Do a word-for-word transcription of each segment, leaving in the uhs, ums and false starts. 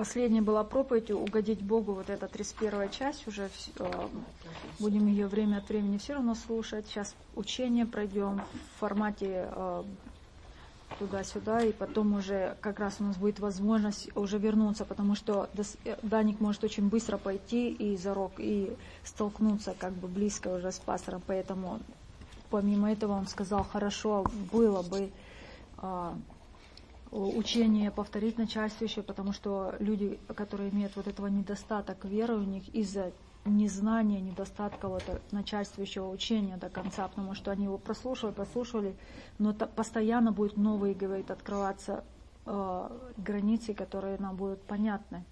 Последняя была проповедь «Угодить Богу», вот эта тридцать первая часть, уже э, будем ее время от времени все равно слушать. Сейчас учение пройдем в формате э, туда-сюда, и потом уже как раз у нас будет возможность уже вернуться, потому что Даник может очень быстро пойти и за рог, и столкнуться как бы близко уже с пастором, поэтому помимо этого он сказал, хорошо было бы э, учение повторить начальствующее, потому что люди, которые имеют вот этого недостаток веры у них из-за незнания, недостатка вот начальствующего учения до конца, потому что они его прослушивали, прослушивали, но постоянно будут новые, говорит, открываться э, границы, которые нам будут понятны.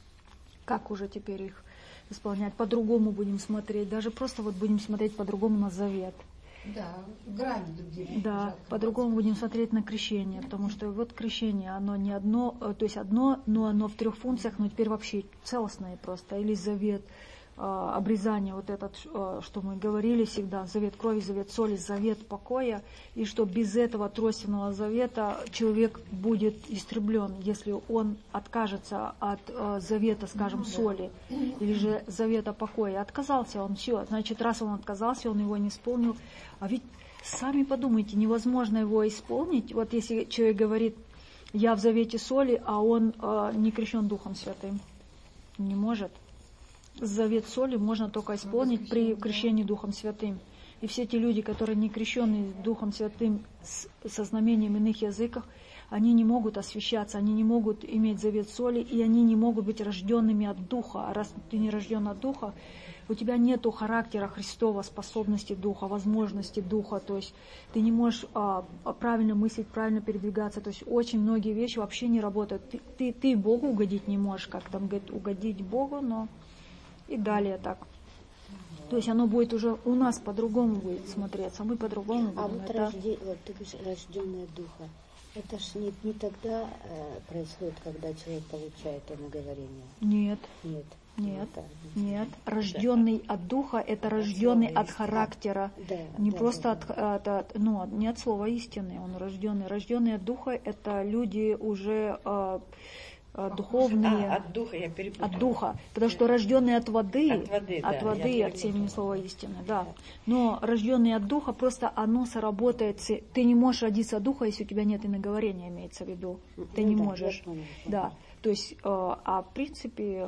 Как уже теперь их исполнять? По-другому будем смотреть, даже просто вот будем смотреть по-другому на завет. Да, грани другие. Да, по-другому будем смотреть на крещение, потому что вот крещение, оно не одно, то есть одно, но оно в трех функциях, но теперь вообще целостное просто, или завет, обрезание, вот этот, что мы говорили всегда, завет крови, завет соли, завет покоя, и что без этого тройственного завета человек будет истреблен, если он откажется от завета, скажем, соли, или же завета покоя. Отказался он, все, значит, раз он отказался, он его не исполнил. А ведь сами подумайте, невозможно его исполнить. Вот если человек говорит, я в завете соли, а он не крещен Духом Святым, не может. Завет соли можно только исполнить при крещении Духом Святым. И все те люди, которые не крещены Духом Святым со знамением иных языков, они не могут освящаться, они не могут иметь завет соли, и они не могут быть рожденными от Духа. А раз ты не рожден от Духа, у тебя нету характера Христова, способности Духа, возможности Духа, то есть ты не можешь а, правильно мыслить, правильно передвигаться, то есть очень многие вещи вообще не работают. Ты, ты, ты Богу угодить не можешь, как там говорит, угодить Богу, но... И далее так. То есть оно будет уже у нас по-другому будет смотреться, мы по-другому будем. А вот, это... рожде... вот ты говоришь, рожденное духа, это ж не, не тогда э, происходит, когда человек получает наговорение? Нет. Нет. Нет, это, нет. Рожденный да. от духа, это рожденный от характера. Да, не да, просто да, от, да. От, от, ну, не от слова истины, он рожденный. Рожденный от духа, это люди уже... Э, духовные, а, от духа, я перепутала. От духа, потому что рожденные от воды, от воды, от, да, воды, от семени слова истины, да. Но рожденные от духа, просто оно сработает. Ты не можешь родиться от духа, если у тебя нет иноговорения, имеется в виду. Ты ну, не да, можешь. Понял, да. То есть, а в принципе,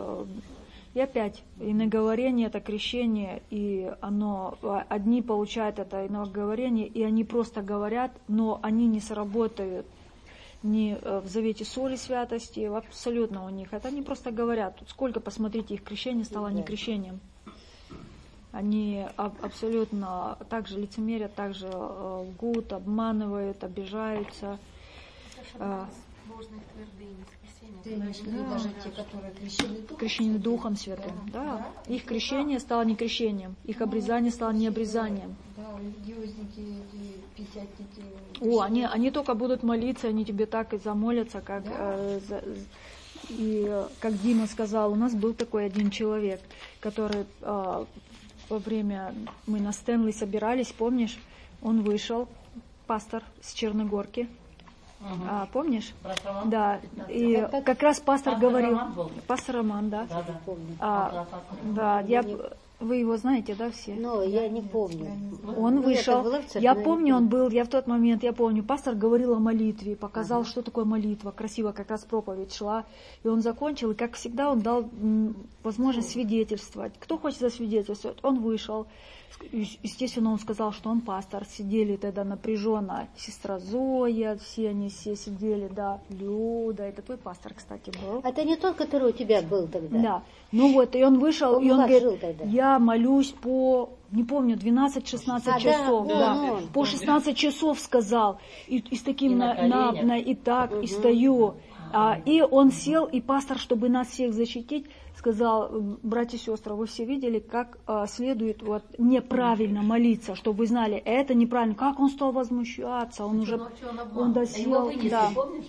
и опять, иноговорение это крещение, и оно, одни получают это иноговорение, и они просто говорят, но они не сработают. Не в завете соли святости, абсолютно у них. Это они просто говорят. Тут сколько, посмотрите, их крещение стало не крещением. Они абсолютно так же лицемерят, так же лгут, обманывают, обижаются. Ты имеешь в виду даже те, которые крещены Духом? Крещены Духом Святым, да. да. Их крещение стало не крещением, их обрезание стало не обрезанием. Да, религиозники, пятидесятники. О, они, они только будут молиться, они тебе так и замолятся, как, да. э, за, и, как Дима сказал, у нас был такой один человек, который э, во время, мы на Стэнли собирались, помнишь, он вышел, пастор с Черногорки. Угу. А, помнишь? Роман? Да. И как, как раз пастор, пастор говорил. Роман пастор Роман, да. Да, да. Помню. А, да, я, вы его знаете, да, все? Но я не помню. Он ну, вышел. Я помню, он был, я в тот момент, я помню, пастор говорил о молитве, показал, ага. что такое молитва, красиво, как раз проповедь шла. И он закончил, и как всегда он дал м, возможность свидетельствовать. Кто хочет засвидетельствовать? Он вышел. Естественно, он сказал, что он пастор. Сидели тогда напряженно. Сестра Зоя, все они все сидели, да, Люда. Это твой пастор, кстати, был. Это не тот, который у тебя был тогда? Да. Ну вот, и он вышел, он и он говорит, тогда. я молюсь по, не помню, двенадцать-шестнадцать а, часов. Да, да. Он, он, по шестнадцать часов сказал. И, и с таким и, на, на, на, и так, угу. и стою. А, и он сел, и пастор, чтобы нас всех защитить, сказал, братья и сестры, вы все видели, как а, следует вот, неправильно молиться, чтобы вы знали, это неправильно. Как он стал возмущаться, он уже, он досел, да.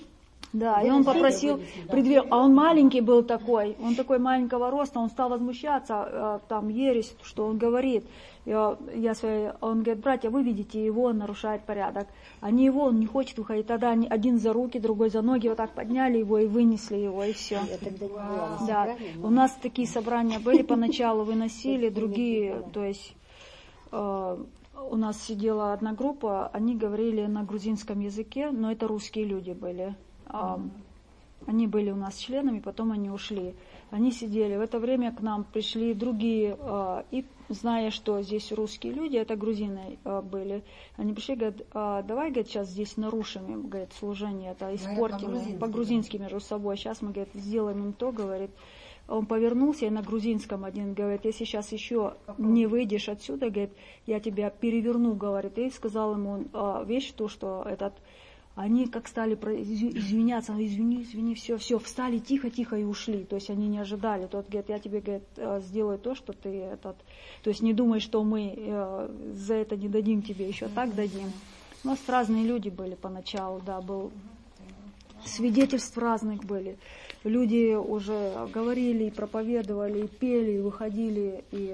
Да, и он попросил, предвер... а он маленький был такой, он такой маленького роста, он стал возмущаться, там, ересь, что он говорит. Я, я свои, он говорит, братья, вы видите, его он нарушает порядок. А не его, он не хочет уходить. Тогда они, один за руки, другой за ноги, вот так подняли его и вынесли его, и все. Да, у нас такие собрания были, поначалу выносили, другие, то есть... У нас сидела одна группа, они говорили на грузинском языке, но это русские люди были. Они были у нас членами, потом они ушли. Они сидели. В это время к нам пришли другие, и зная, что здесь русские люди, это грузины были, они пришли, говорят, давай, говорит, сейчас здесь нарушим, говорит, служение, это испортим по-грузински между собой. Сейчас мы, говорит, сделаем им то, говорит. Он повернулся и на грузинском один говорит, если сейчас еще не выйдешь отсюда, говорит, я тебя переверну, говорит. И сказал ему э, вещь, то, что этот, они как стали извиняться, извини, извини, все, все, встали тихо-тихо и ушли. То есть они не ожидали. Тот говорит, я тебе, говорит, сделаю то, что ты этот, то есть не думай, что мы э, за это не дадим тебе, еще так дадим. У нас разные люди были поначалу, да, был свидетельств разных были. Люди уже говорили, и проповедовали, и пели, и выходили, и,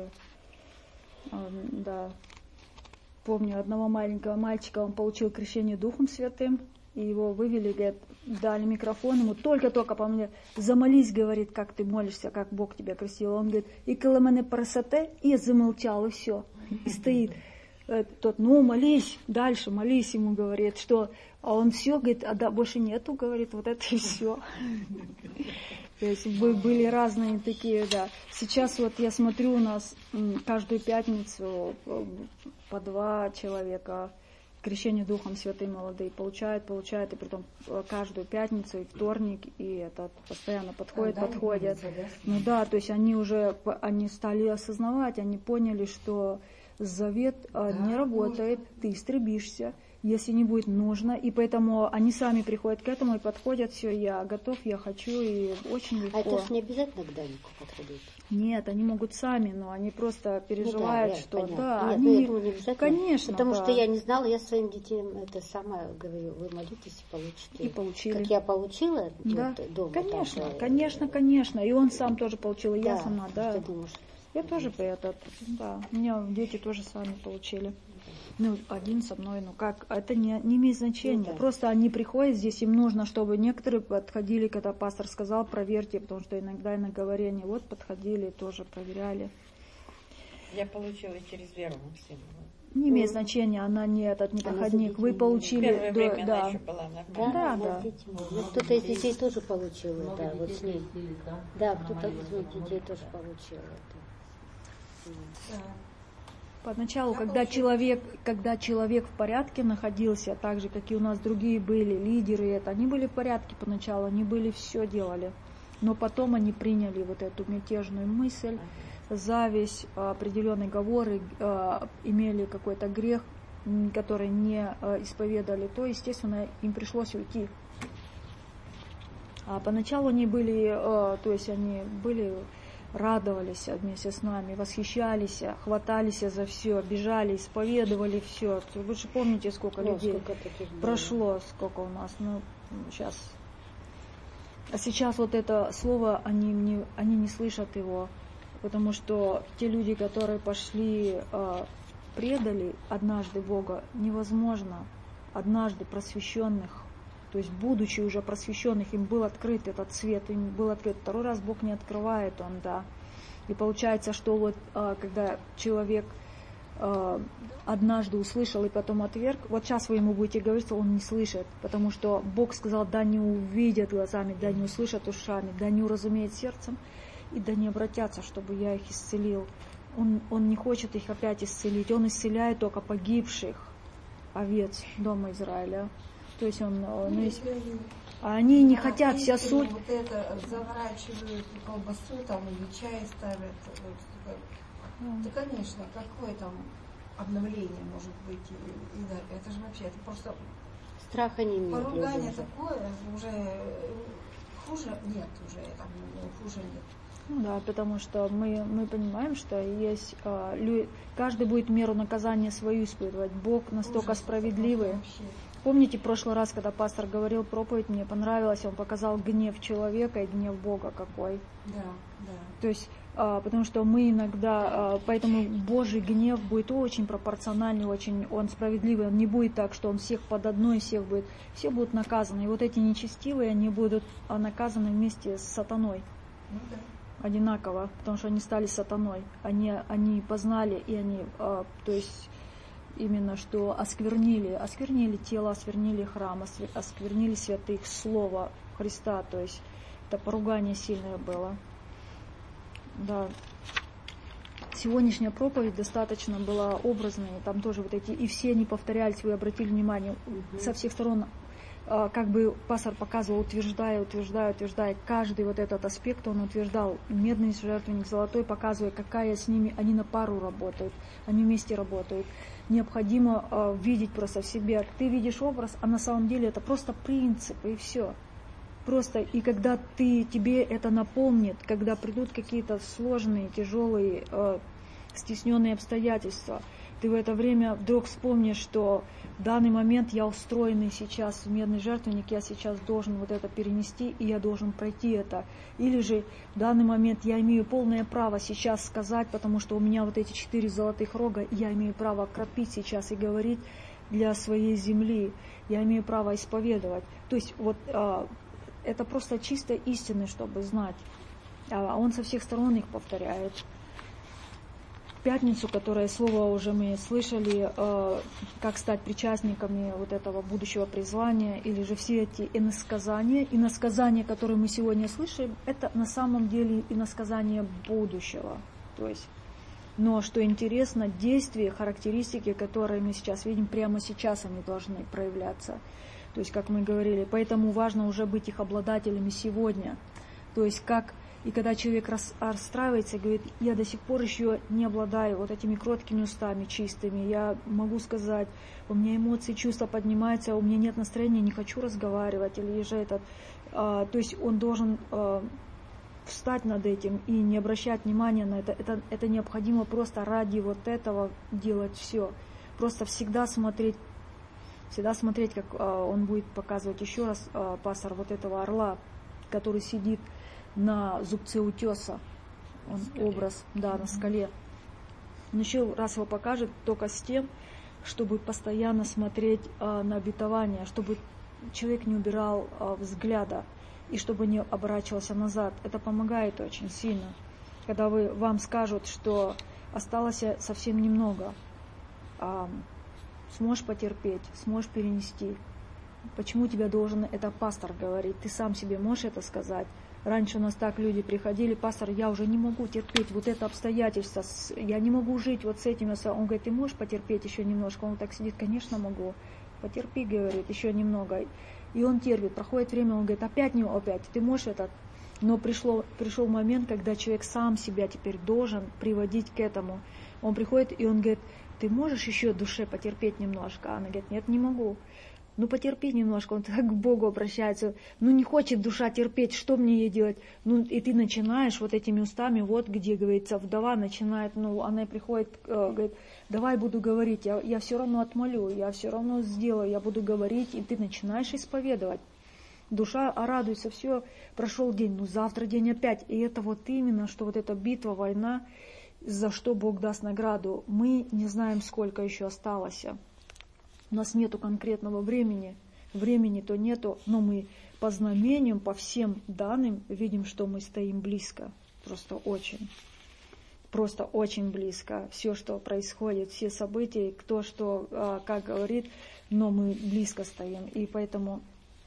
да, помню одного маленького мальчика, он получил крещение Духом Святым, и его вывели, говорят, дали микрофон ему, только-только по мне, замолись, говорит, как ты молишься, как Бог тебя крестил. Он говорит, и коли мене просоте, и замолчал, и все, и стоит. Тот, ну, молись, дальше, молись ему, говорит, что, а он все, говорит, а да, больше нету, говорит, вот это и все. То есть были разные такие, да. Сейчас вот я смотрю, у нас каждую пятницу по два человека крещение Духом Святым молодые получают, получают, и притом каждую пятницу, и вторник, и это постоянно подходят, а, да, подходят. Ну да, то есть они уже, они стали осознавать, они поняли, что завет да, не работает, может. Ты истребишься, если не будет нужно, и поэтому они сами приходят к этому и подходят, все, я готов, я хочу, и очень легко. А это же не обязательно к Данику подходить? Нет, они могут сами, но они просто переживают, ну, да, что понятно. да, Нет, они, ну, не конечно, потому да. что я не знала, я своим детям это самое говорю, вы молитесь и получите. И получили. Как я получила, да. вот, дома. Конечно, там, конечно, конечно, и он сам тоже получил, и да, я сама, да. Ты думаешь, я тоже этот, да, у меня дети тоже сами получили. Ну, один со мной, ну как, это не, не имеет значения. Ну, да. Просто они приходят здесь, им нужно, чтобы некоторые подходили, когда пастор сказал, проверьте, потому что иногда и на говорение, вот подходили, тоже проверяли. Я получила через веру, Максим. Не имеет значения, она не этот, не проходник. Вы получили, первое да, время да. она еще была на да, да, да. Ну, кто-то из детей тоже получил, да, вот с ней. Да, кто-то из моих детей тоже получил это. Поначалу, когда человек, когда человек в порядке находился, так же, как и у нас другие были, лидеры, это, они были в порядке поначалу, они были, все делали. Но потом они приняли вот эту мятежную мысль, зависть, определенные говоры, имели какой-то грех, который не исповедали, то, естественно, им пришлось уйти. А поначалу они были, то есть они были... радовались вместе с нами, восхищались, хватались за все, бежали, исповедовали все. Вы же помните, сколько ну, людей сколько прошло, сколько у нас, ну, сейчас. А сейчас вот это слово, они не, они не слышат его, потому что те люди, которые пошли, предали однажды Бога, невозможно однажды просвещенных, то есть, будучи уже просвещенных, им был открыт этот свет, им был открыт. Второй раз Бог не открывает, он, да. И получается, что вот, когда человек однажды услышал и потом отверг, вот сейчас вы ему будете говорить, он не слышит, потому что Бог сказал, да не увидят глазами, да не услышат ушами, да не уразумеют сердцем, и да не обратятся, чтобы я их исцелил. Он, он не хочет их опять исцелить, он исцеляет только погибших овец дома Израиля. То есть он, ну, есть, а они не да, хотят вся суть. Вот это заворачивают колбасу, там или чай ставят. Вот, mm. Да, конечно, какое там обновление может быть? И, и, да, это же вообще, это просто страха не имеет. Поругание такое, уже хуже нет, уже там хуже нет. Ну да, потому что мы, мы понимаем, что есть каждый будет меру наказания свою испытывать. Бог настолько ужас, справедливый. Помните, в прошлый раз, когда пастор говорил проповедь, мне понравилось, он показал гнев человека и гнев Бога какой. Да, да. То есть, а, потому что мы иногда, а, поэтому Божий гнев будет очень пропорциональный, очень, он справедливый, он не будет так, что он всех под одной, всех будет, все будут наказаны. И вот эти нечестивые, они будут наказаны вместе с сатаной. Ну да. Одинаково, потому что они стали сатаной. Они, они познали, и они, а, то есть, именно что осквернили, осквернили тело, осквернили храм, осквернили святых, Слово Христа, то есть это поругание сильное было. Да. Сегодняшняя проповедь достаточно была образной, там тоже вот эти, и все они повторялись, вы обратили внимание, угу. Со всех сторон, как бы пастор показывал, утверждая, утверждая, утверждая, каждый вот этот аспект он утверждал, медный жертвенник, золотой, показывая, какая с ними, они на пару работают, они вместе работают. Необходимо э, видеть просто в себе. Ты видишь образ, а на самом деле это просто принципы, и все. Просто, и когда ты, тебе это напомнит, когда придут какие-то сложные, тяжелые, э, стесненные обстоятельства, ты в это время вдруг вспомнишь, что в данный момент я устроенный сейчас в медный жертвенник, я сейчас должен вот это перенести, и я должен пройти это. Или же в данный момент я имею полное право сейчас сказать, потому что у меня вот эти четыре золотых рога, и я имею право кропить сейчас и говорить для своей земли. Я имею право исповедовать. То есть вот а, это просто чисто истины, чтобы знать. А он со всех сторон их повторяет. Пятницу, которое слово уже мы слышали, э, как стать причастниками вот этого будущего призвания, или же все эти иносказания, иносказания, которые мы сегодня слышим, это на самом деле иносказания будущего. То есть, но что интересно, действия, характеристики, которые мы сейчас видим, прямо сейчас они должны проявляться. То есть, как мы говорили, поэтому важно уже быть их обладателями сегодня. То есть, как И когда человек расстраивается и говорит, я до сих пор еще не обладаю вот этими кроткими устами чистыми, я могу сказать, у меня эмоции, чувства поднимаются, у меня нет настроения, не хочу разговаривать, или же этот, а, то есть он должен а, встать над этим и не обращать внимания на это. это. Это необходимо просто ради вот этого делать все. Просто всегда смотреть, всегда смотреть, как а, он будет показывать еще раз, а, пастор, вот этого орла, который сидит на зубце утеса, он образ, да, mm-hmm. на скале. Он еще раз его покажет только с тем, чтобы постоянно смотреть а, на обетование, чтобы человек не убирал а, взгляда и чтобы не оборачивался назад. Это помогает очень сильно. Когда вы, вам скажут, что осталось совсем немного, а, сможешь потерпеть, сможешь перенести. Почему тебя должен это пастор говорить? Ты сам себе можешь это сказать? Раньше у нас так люди приходили, пастор, я уже не могу терпеть вот это обстоятельство, я не могу жить вот с этим. Он говорит, ты можешь потерпеть еще немножко? Он так сидит, конечно могу. Потерпи, говорит, еще немного. И он терпит, проходит время, он говорит, опять не опять, ты можешь это? Но пришло, пришел момент, когда человек сам себя теперь должен приводить к этому. Он приходит, и он говорит, ты можешь еще в душе потерпеть немножко? Она говорит, нет, не могу. Ну, потерпи немножко, он так к Богу обращается. Ну, не хочет душа терпеть, что мне ей делать? Ну, и ты начинаешь вот этими устами, вот где, говорится, вдова начинает, ну, она приходит, э, говорит, давай буду говорить, я, я все равно отмолю, я все равно сделаю, я буду говорить, и ты начинаешь исповедовать. Душа радуется, все, прошел день, ну, завтра день опять. И это вот именно, что вот эта битва, война, за что Бог даст награду, мы не знаем, сколько еще осталось. У нас нету конкретного времени, времени-то нету, но мы по знамениям, по всем данным видим, что мы стоим близко. Просто очень, просто очень близко. Все, что происходит, все события, кто что, как говорит, но мы близко стоим. И поэтому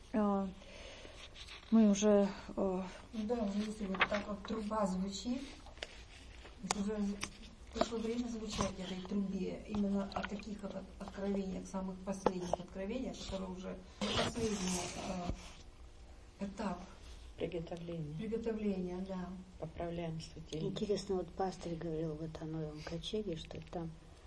мы уже... Ну да, если вот так вот труба звучит, уже... Пришло время звучать этой трубе именно о таких откровениях, самых последних откровениях, которые уже последний э, этап приготовления. Приготовления, да. Поправляем светильники. Интересно, вот пастор говорил вот о Новом Ковчеге, что там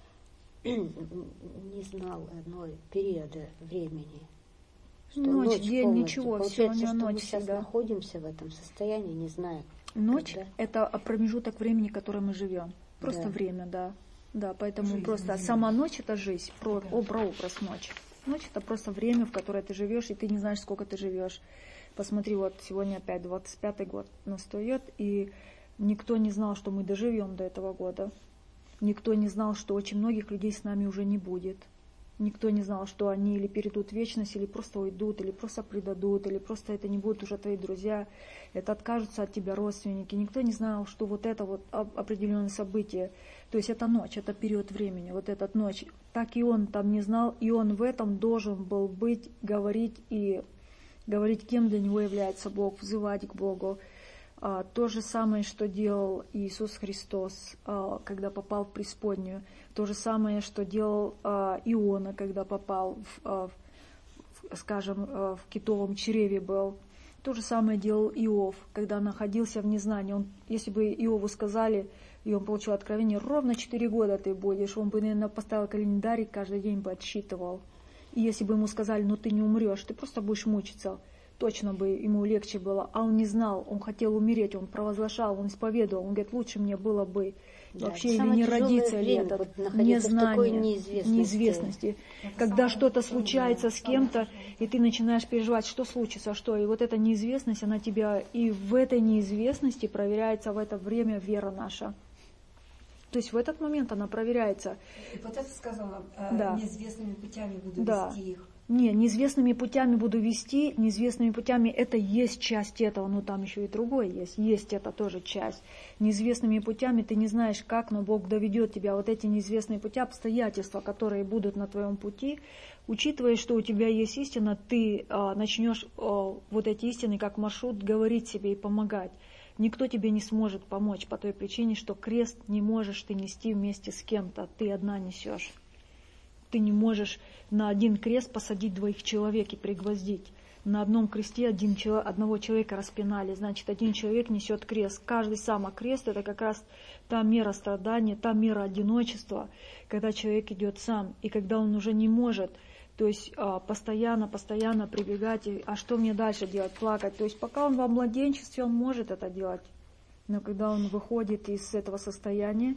не знал одной периода времени. Что ночь, ночь день, полностью. ничего, Получается, все, у что ночь мы сейчас всегда. находимся в этом состоянии, не зная. Ночь когда... – это промежуток времени, в котором мы живем. Просто да. время, да. Да, поэтому Жизнь, просто жизнь. сама ночь – это жизнь, про, Да. о, прообраз ночи. Ночь это просто время, в которое ты живешь, и ты не знаешь, сколько ты живешь. Посмотри, вот сегодня опять двадцать пятый год настает, и никто не знал, что мы доживем до этого года. Никто не знал, что очень многих людей с нами уже не будет. Никто не знал, что они или перейдут в вечность, или просто уйдут, или просто предадут, или просто это не будут уже твои друзья, это откажутся от тебя родственники. Никто не знал, что вот это вот определенное событие, то есть это ночь, это период времени, вот этот ночь. Так и он там не знал, и он в этом должен был быть, говорить и говорить, кем для него является Бог, взывать к Богу. А, то же самое, что делал Иисус Христос, а, когда попал в преисподнюю. То же самое, что делал а, Иона, когда попал, в, а, в, скажем, а, в китовом чреве был. То же самое делал Иов, когда находился в незнании. Он, если бы Иову сказали, и он получил откровение, ровно четыре года ты будешь, он бы, наверное, поставил календарь, каждый день бы отсчитывал. И если бы ему сказали, ну ты не умрешь, ты просто будешь мучиться, точно бы ему легче было. А он не знал, он хотел умереть, он провозглашал, он исповедовал, он говорит, лучше мне было бы да, вообще или не родиться, или этот, незнание, неизвестности. неизвестности. Когда что-то случается с кем-то, и ты начинаешь переживать, что случится, что. И вот эта неизвестность, она тебя, и в этой неизвестности проверяется в это время вера наша. То есть в этот момент она проверяется. И вот это сказала, да. неизвестными путями буду да. вести их. Не, неизвестными путями буду вести, неизвестными путями это есть часть этого, но там еще и другое есть, есть это тоже часть. Неизвестными путями ты не знаешь как, но Бог доведет тебя. Вот эти неизвестные пути, обстоятельства, которые будут на твоем пути, учитывая, что у тебя есть истина, ты а, начнешь а, вот эти истины как маршрут говорить себе и помогать. Никто тебе не сможет помочь по той причине, что крест не можешь ты нести вместе с кем-то, ты одна несешь. Ты не можешь на один крест посадить двоих человек и пригвоздить. На одном кресте один, одного человека распинали, значит, один человек несет крест. Каждый сам, а крест это как раз та мера страдания, та мера одиночества, когда человек идет сам, и когда он уже не может, то есть постоянно, постоянно прибегать, и, а что мне дальше делать, плакать. То есть пока он во младенчестве, он может это делать, но когда он выходит из этого состояния,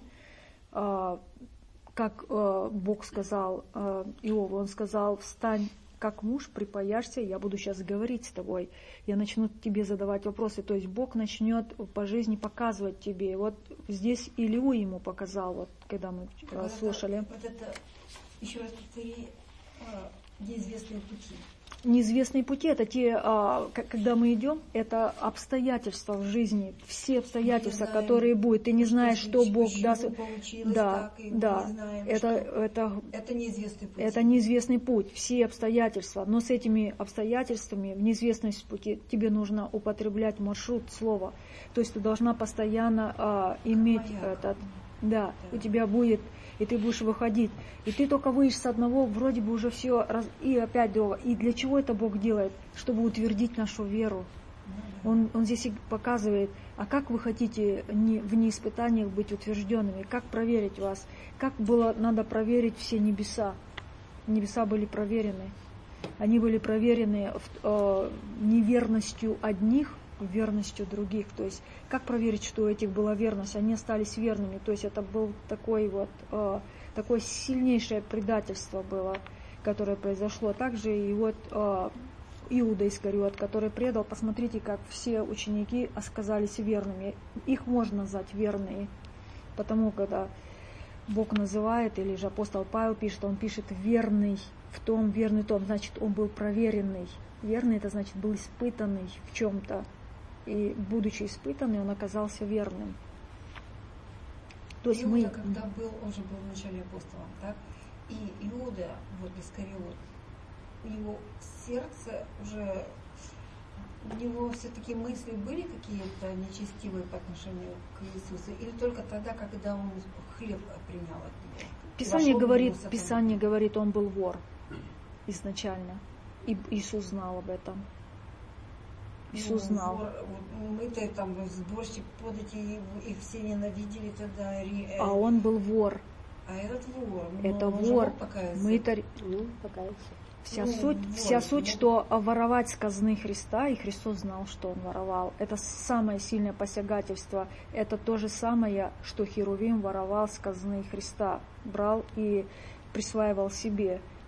как э, Бог сказал э, Иову, он сказал, встань, как муж, припаяшься, я буду сейчас говорить с тобой, я начну тебе задавать вопросы, то есть Бог начнет по жизни показывать тебе. Вот здесь Илью ему показал, вот когда мы э, вот слушали. Это, вот это, еще раз повтори, э, неизвестные пути. Неизвестные пути, это те, а, когда мы идем, это обстоятельства в жизни, все обстоятельства, знаем, которые будут. Ты не знаешь, что, что Бог даст. Да, так, да. Знаем, это, это, это неизвестный путь. Это неизвестный путь, все обстоятельства. Но с этими обстоятельствами в неизвестность пути тебе нужно употреблять маршрут слова. То есть ты должна постоянно а, иметь Моя. этот. Да, да, у тебя будет. И ты будешь выходить. И ты только выйдешь с одного, вроде бы уже все, раз, и опять долго. И для чего это Бог делает? Чтобы утвердить нашу веру. Он, он здесь и показывает, а как вы хотите не, в неиспытаниях быть утвержденными? Как проверить вас? Как было надо проверить все небеса? Небеса были проверены. Они были проверены в, э, неверностью одних, верностью других. То есть, как проверить, что у этих была верность? Они остались верными. То есть, это был такой вот, э, такое сильнейшее предательство было, которое произошло. Также и вот э, Иуда Искариот, который предал, посмотрите, как все ученики оказались верными. Их можно назвать верные, потому когда Бог называет, или же апостол Павел пишет, он пишет верный в том, верный в том, значит, он был проверенный. Верный, это значит, был испытанный в чем-то. И, будучи испытанный, он оказался верным. То есть Иуда, мы... когда был, он же был в начале апостолом, так? И Иуда, вот Искариот, у него сердце уже, у него все-таки мысли были какие-то нечестивые по отношению к Иисусу? Или только тогда, когда он хлеб принял от него? Pисание говорит, Писание говорит, он был вор изначально. И Иисус знал об этом. Иисус ну, знал. Вор, мы-то там сборщик подати, их все ненавидели тогда. А он был вор. А этот вор. Это вор. Мытарь. Ну, покаяться. Вся ну, суть, вор, вся ну, суть, что воровать с казны Христа, и Христос знал, что он воровал. Это самое сильное посягательство. Это то же самое, что Херувим воровал с казны Христа. Брал и присваивал себе.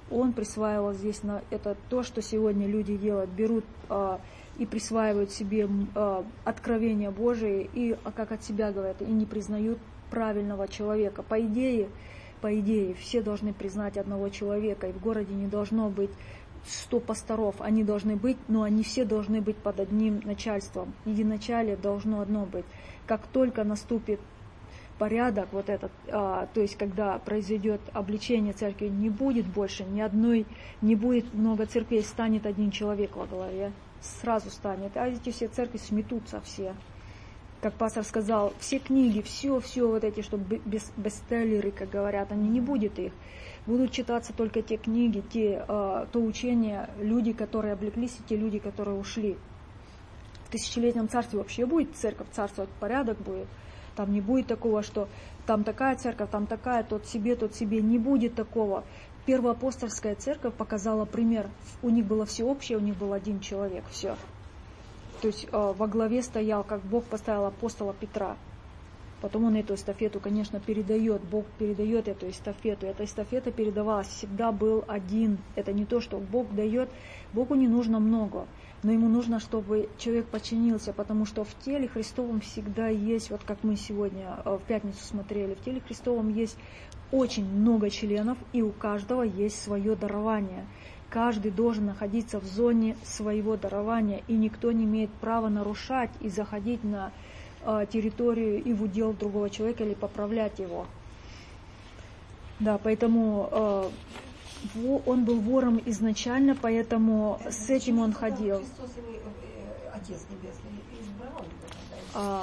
Он присваивал здесь, на, это то, что сегодня люди делают, берут а, и присваивают себе а, откровения Божие, и, а как от себя говорят, и не признают правильного человека. По идее, по идее, все должны признать одного человека, и в городе не должно быть сто пасторов, они должны быть, но они все должны быть под одним начальством. Единачалие должно одно быть. Как только наступит порядок вот этот, а, то есть когда произойдет обличение церкви, не будет больше ни одной, не будет много церквей, станет один человек во главе, сразу станет, а эти все церкви сметутся все. Как пастор сказал, все книги, все, все вот эти, что бестселлеры, как говорят, они не будет их. Будут читаться только те книги, те, а, то учение, люди, которые облеклись, и те люди, которые ушли. В тысячелетнем царстве вообще будет церковь царствовать, порядок будет. Там не будет такого, что там такая церковь, там такая, тот себе, тот себе. Не будет такого. Первоапостольская церковь показала пример. У них было всеобщее, у них был один человек, все. То есть э, во главе стоял, как Бог поставил апостола Петра. Потом он эту эстафету, конечно, передает. Бог передает эту эстафету. Эта эстафета передавалась. Всегда был один. Это не то, что Бог дает. Богу не нужно много. Но ему нужно, чтобы человек подчинился, потому что в теле Христовом всегда есть, вот как мы сегодня в пятницу смотрели, в теле Христовом есть очень много членов, и у каждого есть свое дарование. Каждый должен находиться в зоне своего дарования, и никто не имеет права нарушать и заходить на э, территорию и в удел другого человека или поправлять его. Да, поэтому... Э, Он был вором изначально, поэтому это с этим он ходил. Христос его, э, Отец Небесный, избрал его тогда. А,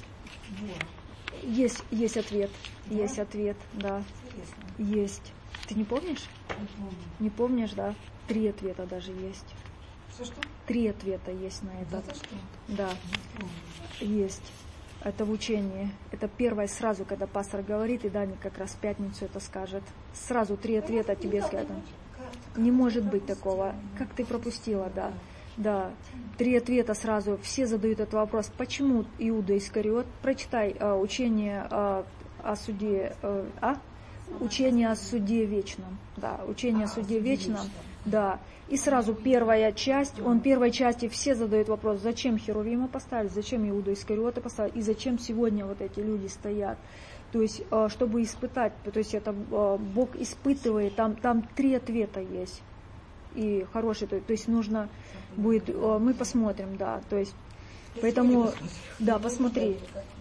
есть, есть ответ, да? Есть ответ, да. Интересно. Есть. Ты не помнишь? Не помню. Не помнишь, да? Три ответа даже есть. Что, что? Три ответа есть на это. Это что? Да. Есть. Это в учении. Это первое сразу, когда пастор говорит, и Даня как раз в пятницу это скажет. Сразу три ответа тебе скажут. Не может быть такого. Как ты пропустила, да. Да. Три ответа сразу. Все задают этот вопрос. Почему Иуда Искариот? Прочитай а, учение а, о суде, а, а? Учение о суде вечном. Да, учение о суде вечном. Да. И сразу первая часть, он первой части все задают вопрос, зачем Херувима поставили, зачем Иуда Искариота поставили, и зачем сегодня вот эти люди стоят. То есть, чтобы испытать, то есть это Бог испытывает, там, там три ответа есть. И хорошие, то, то есть нужно будет, мы посмотрим, да, то есть, поэтому, да, посмотри.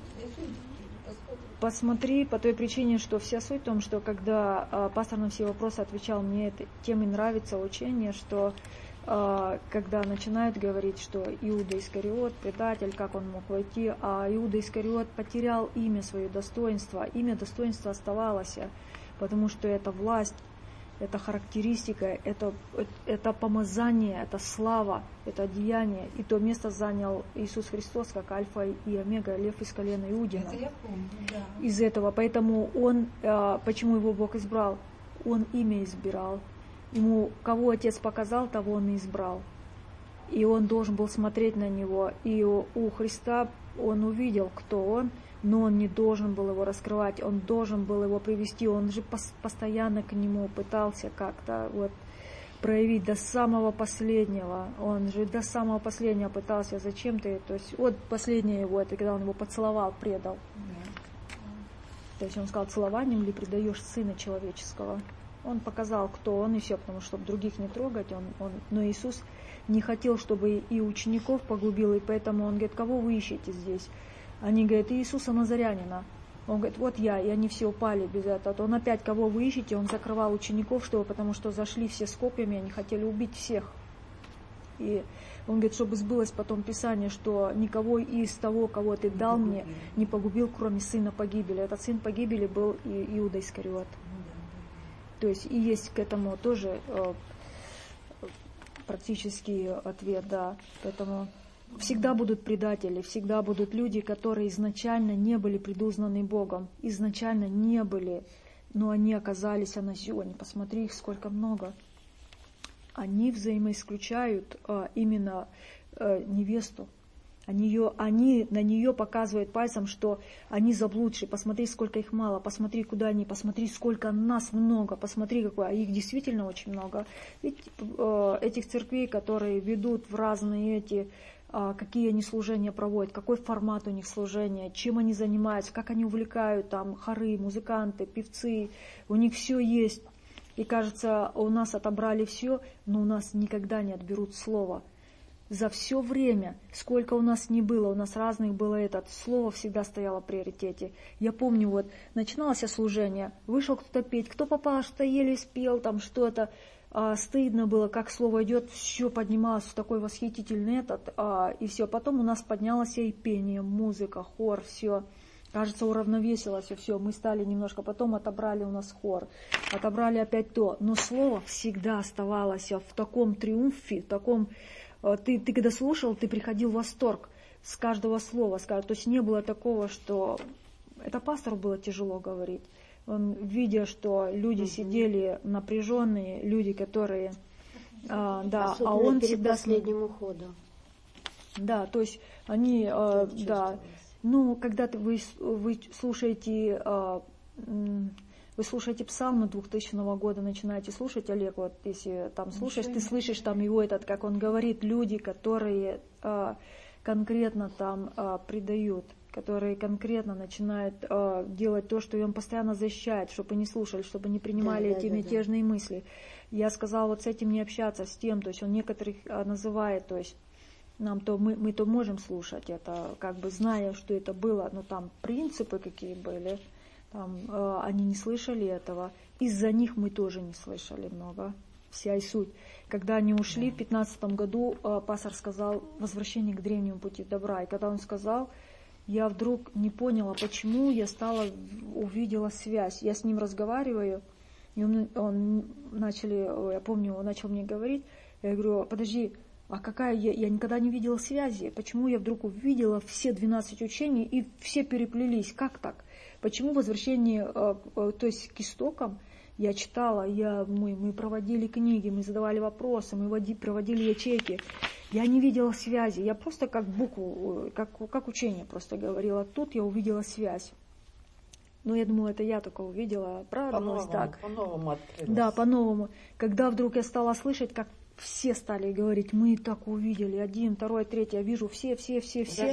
Посмотри по той причине, что вся суть в том, что когда э, пастор на все вопросы отвечал, мне это, тем и нравится учение, что э, когда начинают говорить, что Иуда Искариот, предатель, как он мог войти, а Иуда Искариот потерял имя, свое достоинство, имя достоинства оставалось, потому что это власть, это характеристика, это, это помазание, это слава, это деяние. И то место занял Иисус Христос, как альфа и омега, лев из колена Иудина. Это я помню, да. Из этого. Поэтому он, почему его Бог избрал? Он имя избирал. Ему, кого Отец показал, того он и избрал. И он должен был смотреть на него. И у, у Христа он увидел, кто он, но он не должен был его раскрывать, он должен был его привести, он же пос- постоянно к нему пытался как-то вот проявить до самого последнего, он же до самого последнего пытался, зачем ты, то есть вот последнее его, это когда он его поцеловал, предал. Yeah. То есть он сказал, целованием ли предаешь Сына Человеческого? Он показал, кто он, и все, потому что чтобы других не трогать, он, он, но Иисус не хотел, чтобы и учеников погубил, и поэтому он говорит, кого вы ищете здесь? Они говорят, Иисуса Назарянина. Он говорит, вот я, и они все упали без этого. То он опять, кого вы ищете, он закрывал учеников, чтобы, потому что зашли все с копьями, они хотели убить всех. И он говорит, чтобы сбылось потом Писание, что никого из того, кого ты дал мне, не погубил, кроме сына погибели. Этот сын погибели был и Иуда Искариот. То есть и есть к этому тоже э, практический ответ, да. Поэтому... Всегда будут предатели, всегда будут люди, которые изначально не были предузнаны Богом, изначально не были, но они оказались, а на сегодня, посмотри их сколько много. Они взаимоисключают а, именно а, невесту, Они, ее, они на нее показывают пальцем, что они заблудшие. Посмотри, сколько их мало, посмотри, куда они, посмотри, сколько нас много, посмотри, какое. А их действительно очень много. Ведь э, этих церквей, которые ведут в разные эти, э, какие они служения проводят, какой формат у них служения, чем они занимаются, как они увлекают, там, хоры, музыканты, певцы, у них все есть. И кажется, у нас отобрали все, но у нас никогда не отберут слово. За все время, сколько у нас не было, у нас разных было этот, слово всегда стояло в приоритете. Я помню, вот, начиналось служение, вышел кто-то петь, кто попал, что еле спел, там что-то, а, стыдно было, как слово идет, все поднималось в такой восхитительный этот, а, и все. Потом у нас поднялось и пение, музыка, хор, все. Кажется, уравновесилось все, мы стали немножко, потом отобрали у нас хор, отобрали опять то, но слово всегда оставалось в таком триумфе, в таком... Ты, ты когда слушал, ты приходил в восторг с каждого слова. То есть не было такого, что... Это пастору было тяжело говорить. Он, видя, что люди угу. сидели напряженные, люди, которые... А, да, особенно а он перед всегда... последним уходом. Да, то есть они... А, да, ну, когда ты, вы, вы слушаете... А, Вы слушаете псалмы двухтысячного года, начинаете слушать, Олег, вот если там слушаешь, ты слышишь там его этот, как он говорит, люди, которые а, конкретно там а, предают, которые конкретно начинают а, делать то, что он постоянно защищает, чтобы не слушали, чтобы не принимали да, эти да, мятежные да. мысли. Я сказала, вот с этим не общаться, с тем, то есть он некоторых а, называет, то есть нам то мы, мы то можем слушать это, как бы зная, что это было, но там принципы какие были. Там, э, они не слышали этого. Из-за них мы тоже не слышали много. Вся и суть. Когда они ушли, в пятнадцатом году э, пастор сказал возвращение к древнему пути добра. И когда он сказал, я вдруг не поняла, почему я стала, увидела связь. Я с ним разговариваю, и он, он начали, я помню, он начал мне говорить, я говорю, подожди, а какая я, я никогда не видела связи, почему я вдруг увидела все двенадцать учений и все переплелись, как так? Почему возвращение, то есть к истокам, я читала, я, мы, мы проводили книги, мы задавали вопросы, мы води, проводили ячейки. Я не видела связи, я просто как букву, как, как учение просто говорила. Тут я увидела связь. Ну, я думала, это я только увидела, правильно? Так. По-новому открылось. Да, по-новому. Когда вдруг я стала слышать, как все стали говорить, мы так увидели, один, второй, третий, я вижу все, все, все, все.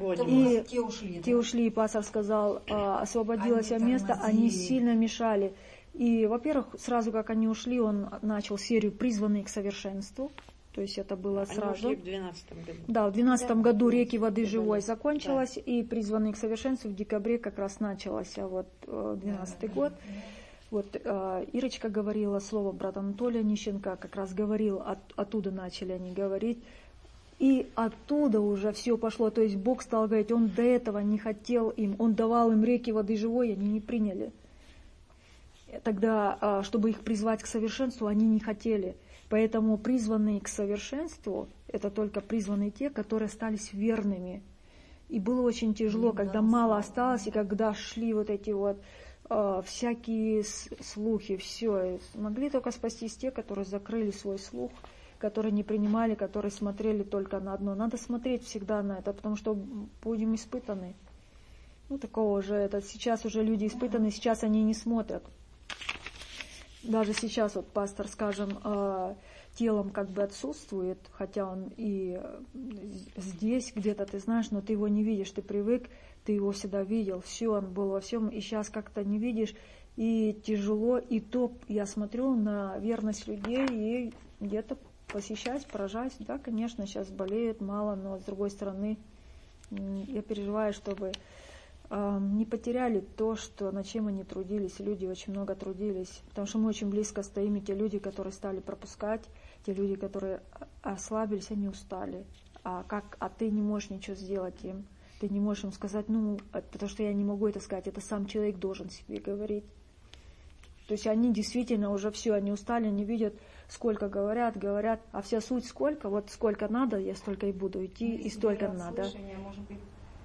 И те ушли, те да? ушли, и пастор сказал, а, освободилось они место, тормозили. они сильно мешали. И, во-первых, сразу как они ушли, он начал серию «Призванные к совершенству». То есть это было они сразу. Ушли в двенадцатом году. Да, в двенадцатом да. году «Реки воды да. живой» закончилась, да. и «Призванные к совершенству» в декабре как раз начался вот двенадцатый год. Вот э, Ирочка говорила, слово брат Анатолия Нищенка как раз говорил, от, оттуда начали они говорить. И оттуда уже все пошло, то есть Бог стал говорить, Он до этого не хотел им, Он давал им реки воды живой, они не приняли. Тогда, э, чтобы их призвать к совершенству, они не хотели. Поэтому призванные к совершенству, это только призванные те, которые остались верными. И было очень тяжело, когда мало осталось, и когда шли вот эти вот всякие слухи, все. Могли только спастись те, которые закрыли свой слух, которые не принимали, которые смотрели только на одно. Надо смотреть всегда на это, потому что будем испытаны. Ну, такого же, это сейчас уже люди испытаны, сейчас они не смотрят. Даже сейчас вот пастор, скажем, телом как бы отсутствует, хотя он и здесь где-то, ты знаешь, но ты его не видишь, ты привык, ты его всегда видел, все, он был во всем, и сейчас как-то не видишь, и тяжело, и то я смотрю на верность людей, и где-то посещать, поражаюсь, да, конечно, сейчас болеют мало, но с другой стороны, я переживаю, чтобы э, не потеряли то, что, над чем они трудились, люди очень много трудились, потому что мы очень близко стоим, и те люди, которые стали пропускать, те люди, которые ослабились, они устали, а, как, а ты не можешь ничего сделать им. Ты не можешь им сказать, ну, потому что я не могу это сказать, это сам человек должен себе говорить. То есть они действительно уже все, они устали, они видят, сколько говорят, говорят, а вся суть сколько, вот сколько надо, я столько и буду идти, ну, и столько раз надо. Слышание, может быть,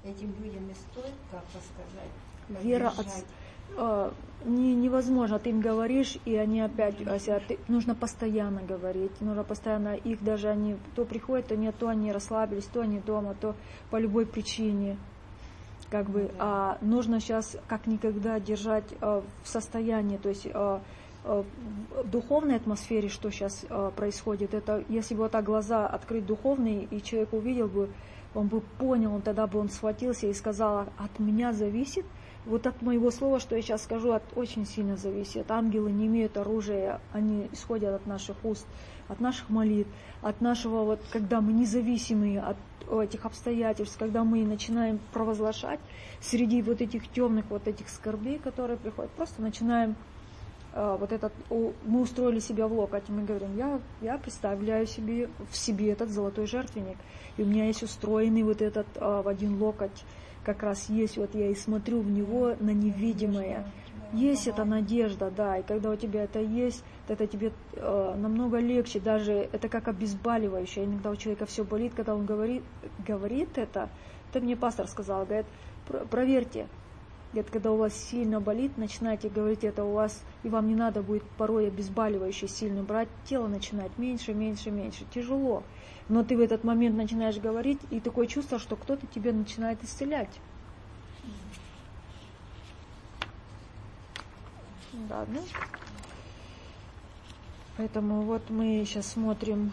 этим людям и стоит как-то сказать, Вера от, поддержать. э, не, невозможно, ты им говоришь, и они опять, Ася, ты, нужно постоянно говорить, нужно постоянно, их даже они, то приходят, то нет, то они расслабились, то они дома, то по любой причине, как бы, а нужно сейчас как никогда держать э, в состоянии, то есть э, э, в духовной атмосфере, что сейчас э, происходит, это, если бы вот так глаза открыть духовные, и человек увидел бы, он бы понял, он тогда бы он схватился и сказал, от меня зависит, вот от моего слова, что я сейчас скажу, от, очень сильно зависит. Ангелы не имеют оружия, они исходят от наших уст, от наших молитв, от нашего, вот, когда мы независимые от этих обстоятельств, когда мы начинаем провозглашать среди вот этих темных вот этих скорбей, которые приходят, просто начинаем э, вот этот, о, мы устроили себя в локоть, мы говорим, я, я представляю себе в себе этот золотой жертвенник, и у меня есть устроенный вот этот э, в один локоть, как раз есть, вот я и смотрю в него на невидимое. Есть эта надежда, да, и когда у тебя это есть, это тебе э, намного легче, даже это как обезболивающее. Иногда у человека все болит, когда он говорит, говорит это, это мне пастор сказал, говорит, проверьте, говорит, когда у вас сильно болит, начинайте говорить это у вас, и вам не надо будет порой обезболивающее сильно брать, тело начинает меньше, меньше, меньше, тяжело. Но ты в этот момент начинаешь говорить, и такое чувство, что кто-то тебя начинает исцелять. Да, ну. Поэтому вот мы сейчас смотрим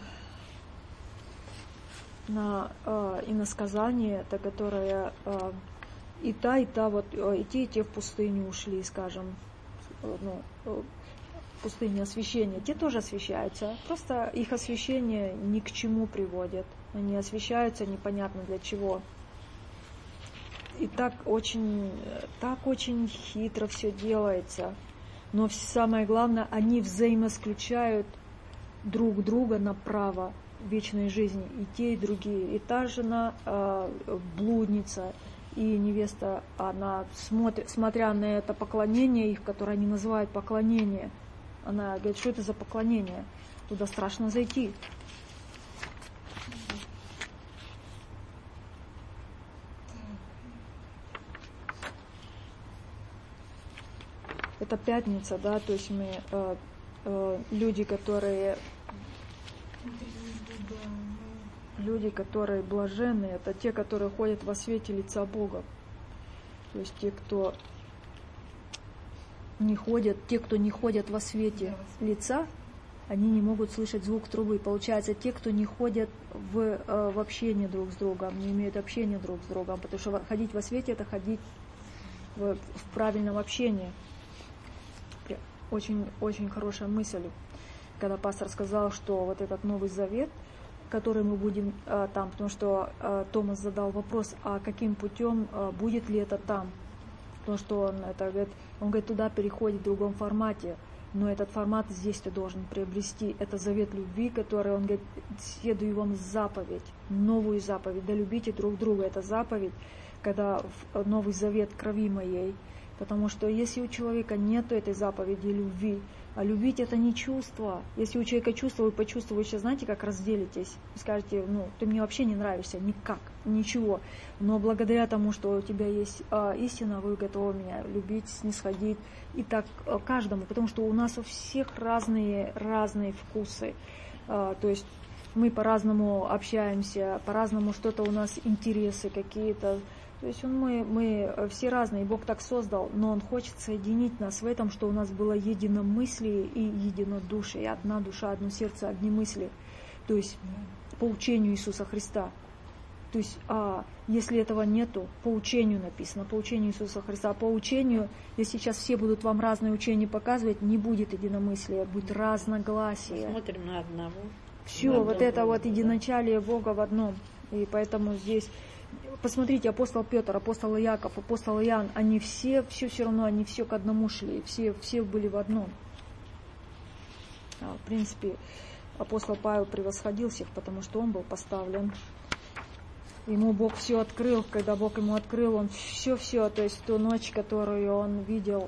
на э, иносказание, это которое э, и та, и та, вот э, и те, и те в пустыню ушли, скажем, э, ну, э, в пустыне освящения. Те тоже освящаются, просто их освящение ни к чему приводит. Они освящаются непонятно для чего. И так очень, так очень хитро все делается. Но самое главное, они взаимоисключают друг друга на право вечной жизни. И те, и другие. И та жена э, блудница, и невеста, она, смотря, смотря на это поклонение их, которое они называют поклонение, она говорит, что это за поклонение? Туда страшно зайти. Это пятница, да, то есть мы э, э, люди, которые люди, которые блаженны, это те, которые ходят во свете лица Бога. То есть те, кто не ходят, те, кто не ходят во свете лица, они не могут слышать звук трубы. Получается, те, кто не ходят в, э, в общение друг с другом, не имеют общения друг с другом, потому что ходить во свете — это ходить в, в правильном общении. Очень, очень хорошая мысль, когда пастор сказал, что вот этот Новый Завет, который мы будем э, там, потому что э, Томас задал вопрос, а каким путем, э, будет ли это там, потому что он, это, говорит, он говорит, туда переходит в другом формате, но этот формат здесь ты должен приобрести, это завет любви, который, он говорит, следую вам заповедь, новую заповедь, да любите друг друга, это заповедь, когда в Новый Завет крови моей. Потому что если у человека нет этой заповеди любви, а любить это не чувство. Если у человека чувство, вы почувствуете, знаете, как разделитесь. Вы скажете, ну, ты мне вообще не нравишься, никак, ничего. Но благодаря тому, что у тебя есть а, истина, вы готовы меня любить, снисходить. И так а, каждому, потому что у нас у всех разные, разные вкусы. А, то есть мы по-разному общаемся, по-разному что-то у нас интересы какие-то. То есть он, мы, мы все разные, Бог так создал, но Он хочет соединить нас в этом, что у нас было единомыслие и единодушие, одна душа, одно сердце, одни мысли. То есть по учению Иисуса Христа. То есть а, если этого нету, по учению написано, по учению Иисуса Христа, по учению, если сейчас все будут вам разные учения показывать, не будет единомыслия, будет разногласие. Смотрим на одного. Все, вот это вот единочалие Бога в одном. И поэтому здесь... Посмотрите, апостол Петр, апостол Иаков, апостол Иоанн, они все, все все равно, они все к одному шли, все, все были в одном. В принципе, апостол Павел превосходил всех, потому что он был поставлен. Ему Бог все открыл, когда Бог ему открыл, он все-все, то есть ту ночь, которую он видел,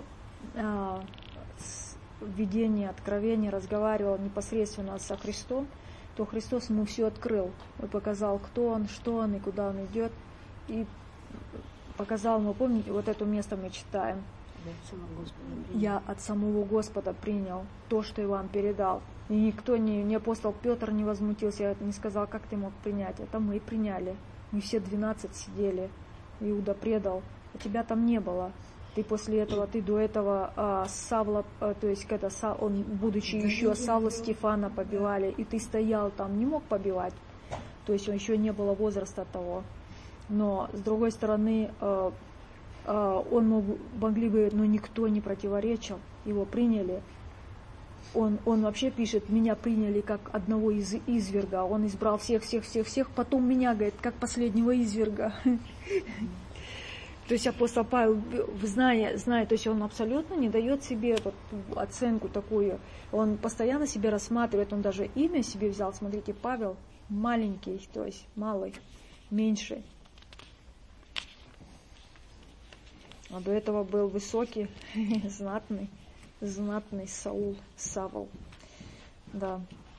видение, откровение, разговаривал непосредственно со Христом, то Христос ему все открыл и показал, кто он, что он и куда он идет. И показал, мы помните, вот это место мы читаем. Я от самого Господа принял то, что я вам передал. И никто, ни, ни апостол Петр не возмутился, не сказал, как ты мог принять. Это мы приняли. Мы все двенадцать сидели. Иуда предал. А тебя там не было. Ты после этого, ты до этого а, Савла, а, то есть когда Са, он, будучи еще Савла, Стефана побивали, и ты стоял там, не мог побивать. То есть он еще не было возраста того. Но с другой стороны, а, а, он мог, могли бы, но никто не противоречил, его приняли. Он, он вообще пишет, меня приняли как одного из изверга. Он избрал всех, всех, всех, всех, потом меня, говорит, как последнего изверга. То есть апостол Павел, зная, зная, то есть он абсолютно не дает себе вот оценку такую. Он постоянно себя рассматривает, он даже имя себе взял. Смотрите, Павел маленький, то есть малый, меньший. А до этого был высокий, знатный, знатный Саул, Савл. Да.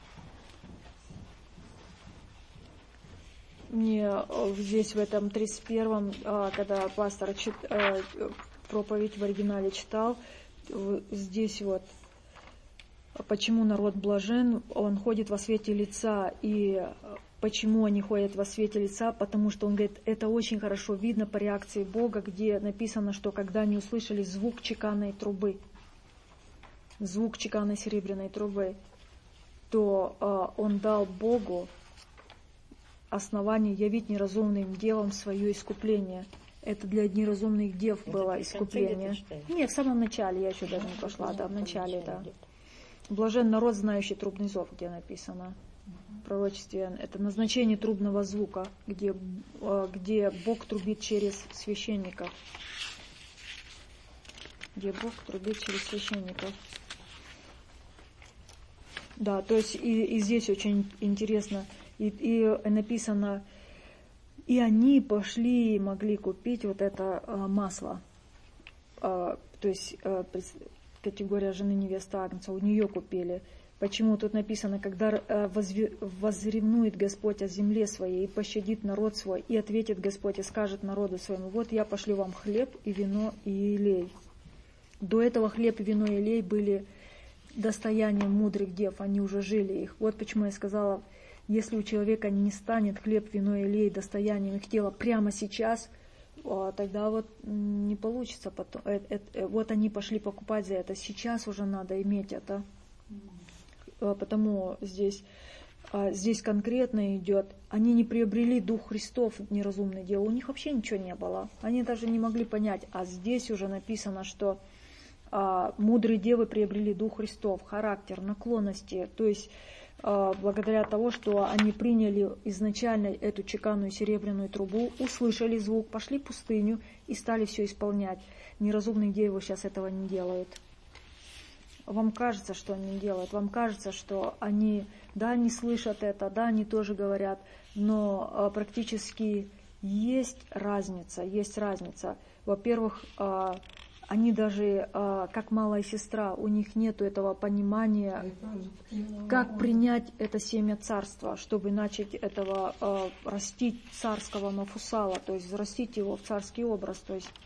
Мне здесь в этом тридцать первом, когда пастор чит, проповедь в оригинале читал, здесь вот, почему народ блажен, он ходит во свете лица, и почему они ходят во свете лица, потому что он говорит, это очень хорошо видно по реакции Бога, где написано, что когда они услышали звук чеканной трубы, звук чеканной серебряной трубы, то он дал Богу основание явить неразумным девам свое искупление. Это для неразумных дев это было искупление. Нет, в самом начале, я еще даже не пошла, да, в начале, да. Блажен народ, знающий трубный зов, где написано. В пророчестве это назначение трубного звука, где, где Бог трубит через священников. Где Бог трубит через священников. Да, то есть и, и здесь очень интересно. И, и написано, и они пошли и могли купить вот это а, масло. А, то есть а, категория жены невесты Агнца, у нее купили. Почему тут написано, когда а, возревнует Господь о земле своей и пощадит народ свой, и ответит Господь и скажет народу своему, вот я пошлю вам хлеб и вино и елей. До этого хлеб и вино и елей были достоянием мудрых дев, они уже жили их. Вот почему я сказала, если у человека не станет хлеб, вино и елей достоянием их тела прямо сейчас, тогда вот не получится потом. Вот они пошли покупать за это. Сейчас уже надо иметь это. Потому здесь, здесь конкретно идет, они не приобрели Дух Христов, неразумное дело. У них вообще ничего не было. Они даже не могли понять. А здесь уже написано, что мудрые девы приобрели Дух Христов, характер, наклонности. То есть благодаря тому, что они приняли изначально эту чеканную серебряную трубу, услышали звук, пошли в пустыню и стали все исполнять. Неразумные девы сейчас этого не делают. Вам кажется, что они делают, вам кажется, что они, да, они слышат это, да, они тоже говорят, но практически есть разница, есть разница. Во-первых, они даже, как малая сестра, у них нет этого понимания, как принять это семя царства, чтобы начать этого растить царского Мафусала, то есть растить его в царский образ. То есть,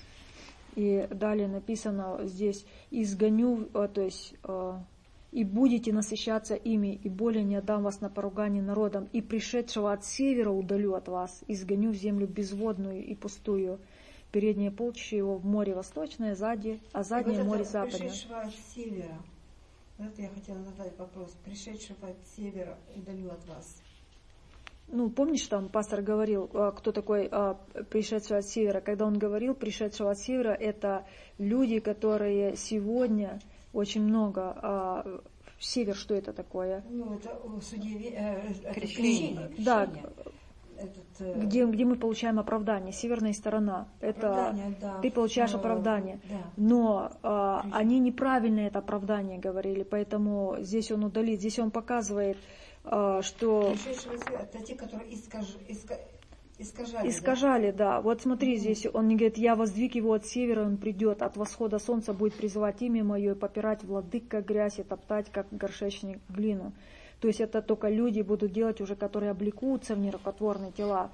и далее написано здесь, изгоню, то есть, и будете насыщаться ими, и более не отдам вас на поругание народам, и пришедшего от севера удалю от вас, изгоню в землю безводную и пустую. Переднее полчище его в море восточное, сзади, а заднее вот море западное. Пришедшего от севера, это я хотела задать вопрос, пришедшего от севера удалю от вас. Ну, помнишь, там пастор говорил, кто такой пришедший от севера? Когда он говорил, пришедшего от севера, это люди, которые сегодня очень много... Север, что это такое? Ну, это судьи... Э, это крещение. Да. Этот, где, где мы получаем оправдание, северная сторона, это да, ты получаешь но, оправдание, да. но а, они неправильно это оправдание говорили, поэтому здесь он удалит, здесь он показывает, а, что... Это те, которые искаж... иска... искажали. Искажали, да. да. Вот смотри, mm-hmm. здесь он не говорит, я воздвиг его от севера, он придет, от восхода солнца будет призывать имя мое и попирать владык, как грязь, и топтать, как горшечник, глину. То есть это только люди будут делать уже, которые облекутся в нерукотворные тела.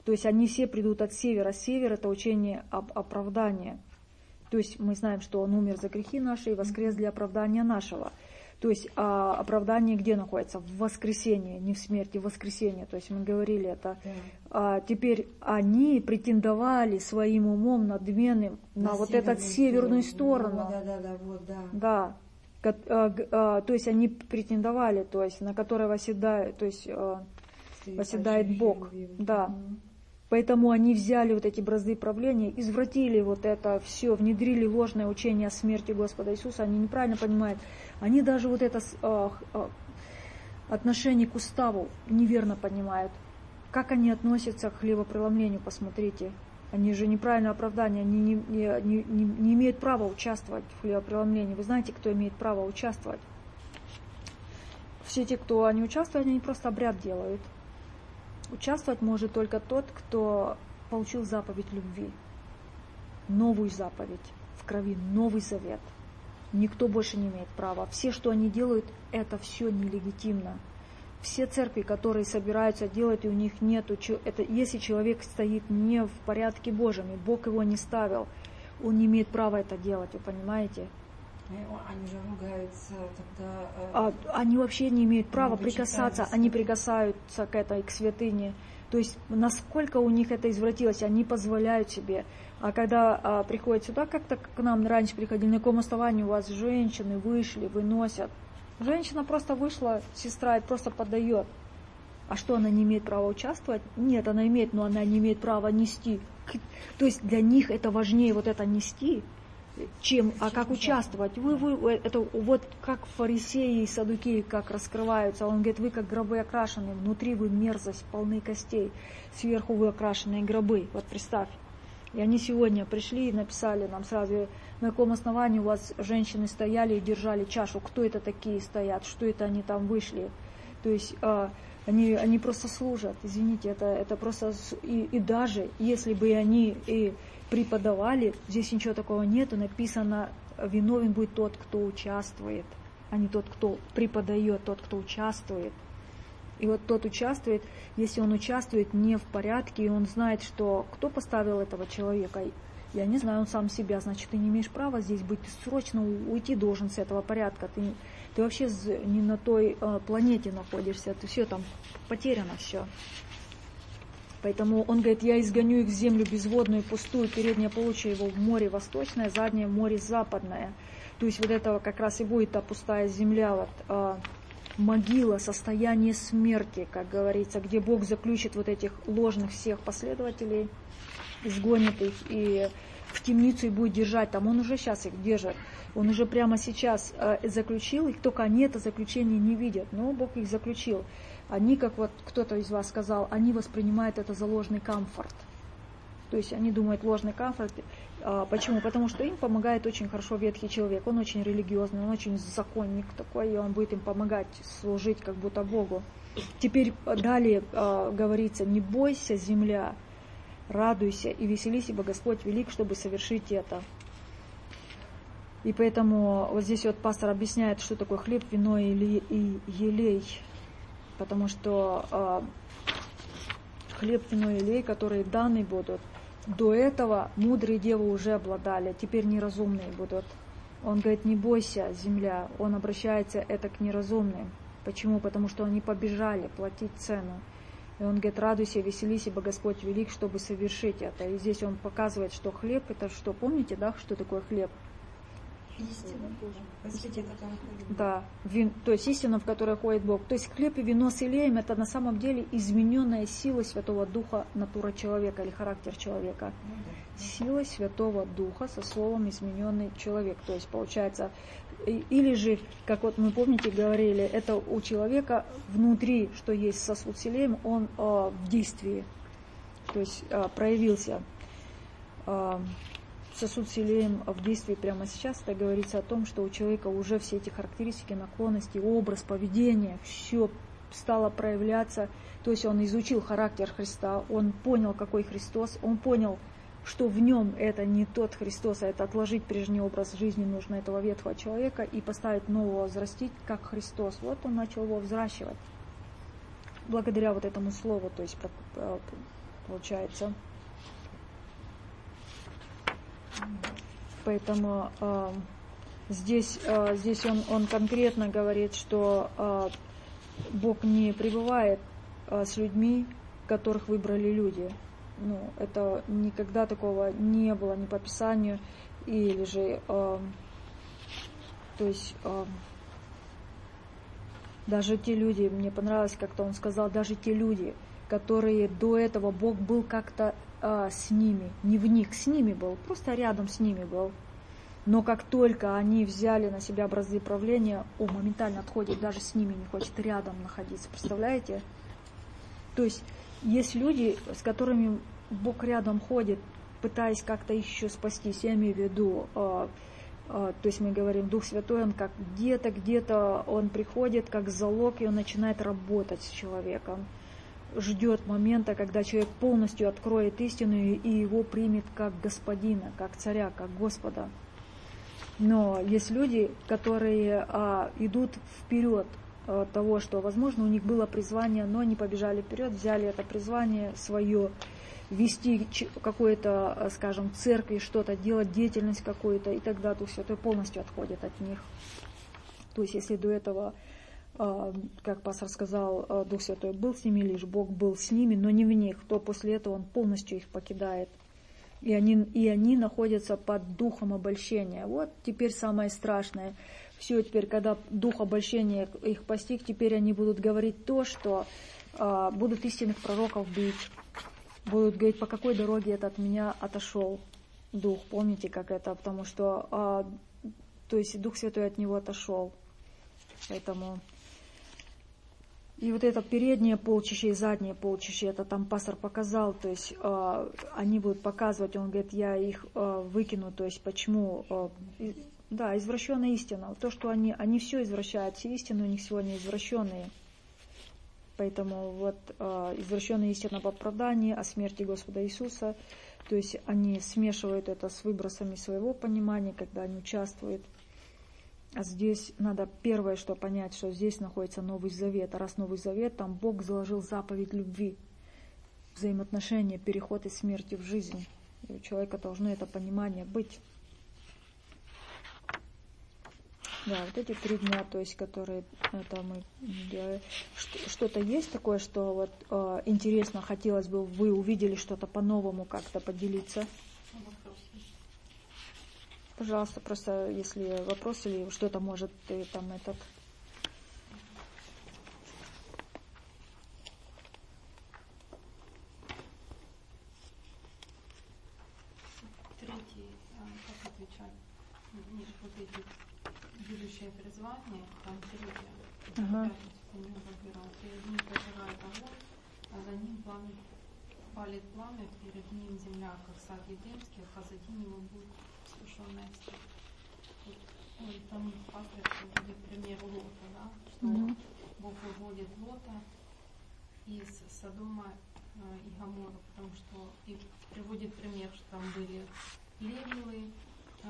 То есть они все придут от севера. Север — это учение об оправдании. То есть мы знаем, что Он умер за грехи наши и воскрес для оправдания нашего. То есть а оправдание где находится? В воскресении, не в смерти, в воскресении. То есть мы говорили это. Да. А теперь они претендовали своим умом надменным на, на вот эту северную сторону. Вот, да, да, да, вот, да. Да. А, а, то есть они претендовали, то есть на которой восседает, то есть а, восседает Бог. Да. Угу. Поэтому они взяли вот эти бразды правления, извратили вот это все, внедрили ложное учение о смерти Господа Иисуса. Они неправильно понимают. Они даже вот это а, а, отношение к уставу неверно понимают. Как они относятся к хлебопреломлению, посмотрите. Они же неправильное оправдание, они не, не, не, не имеют права участвовать в хлебопреломлении. Вы знаете, кто имеет право участвовать? Все те, кто не участвует, они просто обряд делают. Участвовать может только тот, кто получил заповедь любви. Новую заповедь в крови, новый завет. Никто больше не имеет права. Все, что они делают, это все нелегитимно. Все церкви, которые собираются делать, и у них нету, это, если человек стоит не в порядке Божьем, и Бог его не ставил, он не имеет права это делать, вы понимаете? Они же ругаются тогда... А, они вообще не имеют права прикасаться, читались. Они прикасаются к этой, к святыне. То есть, насколько у них это извратилось, они позволяют себе. А когда а, приходят сюда, как-то к нам раньше приходили, на каком основании у вас женщины вышли, выносят. Женщина просто вышла, сестра, и просто подает. А что, она не имеет права участвовать? Нет, она имеет, но она не имеет права нести. То есть для них это важнее вот это нести, чем, а как участвовать. Вы, вы, это вот как фарисеи и саддукеи как раскрываются. Он говорит, вы как гробы окрашены, внутри вы мерзость, полны костей, сверху вы окрашенные гробы. Вот представь. И они сегодня пришли и написали нам сразу, на каком основании у вас женщины стояли и держали чашу, кто это такие стоят, что это они там вышли. То есть а, они, они просто служат, извините, это, это просто... И, и даже если бы они и преподавали, здесь ничего такого нету, написано, виновен будет тот, кто участвует, а не тот, кто преподает, тот, кто участвует. И вот тот участвует, если он участвует не в порядке, и он знает, что кто поставил этого человека, я не знаю, он сам себя, значит, ты не имеешь права здесь быть, ты срочно уйти должен с этого порядка, ты, ты вообще не на той э, планете находишься, ты все там потеряно все. Поэтому он говорит, я изгоню их в землю безводную, пустую, переднее получу его в море восточное, заднее море западное. То есть вот это как раз и будет та пустая земля, вот, э, могила, состояние смерти, как говорится, где Бог заключит вот этих ложных всех последователей, изгонит их и в темницу и будет держать. Там он уже сейчас их держит. Он уже прямо сейчас э, заключил их, только они это заключение не видят. Но Бог их заключил. Они, как вот кто-то из вас сказал, они воспринимают это за ложный комфорт. То есть они думают ложный комфорт. А, почему? Потому что им помогает очень хорошо ветхий человек. Он очень религиозный, он очень законник такой, и он будет им помогать служить как будто Богу. Теперь далее а, говорится, не бойся, земля, радуйся и веселись, ибо Господь велик, чтобы совершить это. И поэтому вот здесь вот пастор объясняет, что такое хлеб, вино и елей. Потому что э, хлеб, вино и елей, которые даны будут, до этого мудрые девы уже обладали, теперь неразумные будут. Он говорит, не бойся, земля. Он обращается это к неразумным. Почему? Потому что они побежали платить цену. И он говорит, радуйся, веселись, ибо Господь велик, чтобы совершить это. И здесь он показывает, что хлеб, это что? Помните, да, что такое хлеб? Истина тоже. Посвяти, который ходит. Да, вин, то есть истина, в которой ходит Бог. То есть хлеб и вино с елеем, это на самом деле измененная сила Святого Духа, натура человека или характер человека. Ну, да. Сила Святого Духа со словом измененный человек. То есть получается, или же, как вот мы помните говорили, это у человека внутри, что есть сосуд с елеем, он э, в действии, то есть э, проявился. Э, Сосуд с елеем в действии прямо сейчас, это говорится о том, что у человека уже все эти характеристики, наклонности, образ, поведение, все стало проявляться. То есть он изучил характер Христа, он понял, какой Христос, он понял, что в нем это не тот Христос, а это отложить прежний образ жизни нужно этого ветхого человека и поставить нового, взрастить, как Христос. Вот он начал его взращивать. Благодаря вот этому слову, то есть получается. Поэтому э, здесь, э, здесь он, он конкретно говорит, что э, Бог не пребывает э, с людьми, которых выбрали люди. Ну, это никогда такого не было ни по Писанию, или же, э, то есть, э, даже те люди, мне понравилось, как-то он сказал, даже те люди, которые до этого Бог был как-то э, с ними, не в них, с ними был, просто рядом с ними был. Но как только они взяли на себя образы правления, он моментально отходит, даже с ними не хочет рядом находиться. Представляете? То есть есть люди, с которыми Бог рядом ходит, пытаясь как-то еще спастись. Я имею в виду, э, э, то есть мы говорим, Дух Святой, он как где-то, где-то он приходит как залог, и он начинает работать с человеком. Ждет момента, когда человек полностью откроет истину и его примет как господина, как царя, как Господа. Но есть люди, которые а, идут вперед а, того, что, возможно, у них было призвание, но они побежали вперед, взяли это призвание свое, вести какую-то, скажем, церковь, что-то делать, деятельность какую-то, и тогда Дух Святой полностью отходит от них. То есть, если до этого, а, как пастор сказал, Дух Святой был с ними, лишь Бог был с ними, но не в них, то после этого Он полностью их покидает. И они, и они находятся под духом обольщения. Вот теперь самое страшное. Все, теперь, когда дух обольщения их постиг, теперь они будут говорить то, что а, будут истинных пророков бить. Будут говорить, по какой дороге это от меня отошел дух. Помните, как это? Потому что, а, то есть, Дух Святой от него отошел. Поэтому... И вот это переднее полчище и заднее полчище, это там пастор показал, то есть э, они будут показывать, он говорит, я их э, выкину, то есть почему, э, и, да, извращенная истина, то, что они, они все извращают, все истины у них сегодня извращенные, поэтому вот э, извращенная истина об оправдании, о смерти Господа Иисуса, то есть они смешивают это с выбросами своего понимания, когда они участвуют. А здесь надо первое, что понять, что здесь находится Новый Завет. А раз Новый Завет, там Бог заложил заповедь любви, взаимоотношения, переход из смерти в жизнь. И у человека должно это понимание быть. Да, вот эти три дня, то есть, которые это мы делаем. Что-то есть такое, что вот э, интересно, хотелось бы, вы увидели что-то по-новому, как-то поделиться? Пожалуйста, просто если вопрос или что-то может ты там этот. Третий, как отвечать? Нет, вот эти будущее призвание, там третье. Ага. Перед ним пожирает огонь, а за ним пламя, палит пламя, перед ним земля, как сад Едемский, а позади него будет сушеная степь. Вот, там пастор приводит пример Лота, да, что mm-hmm. Бог выводит Лота из Содома э, и Гомора, потому что и приводит пример, что там были плевелы, э,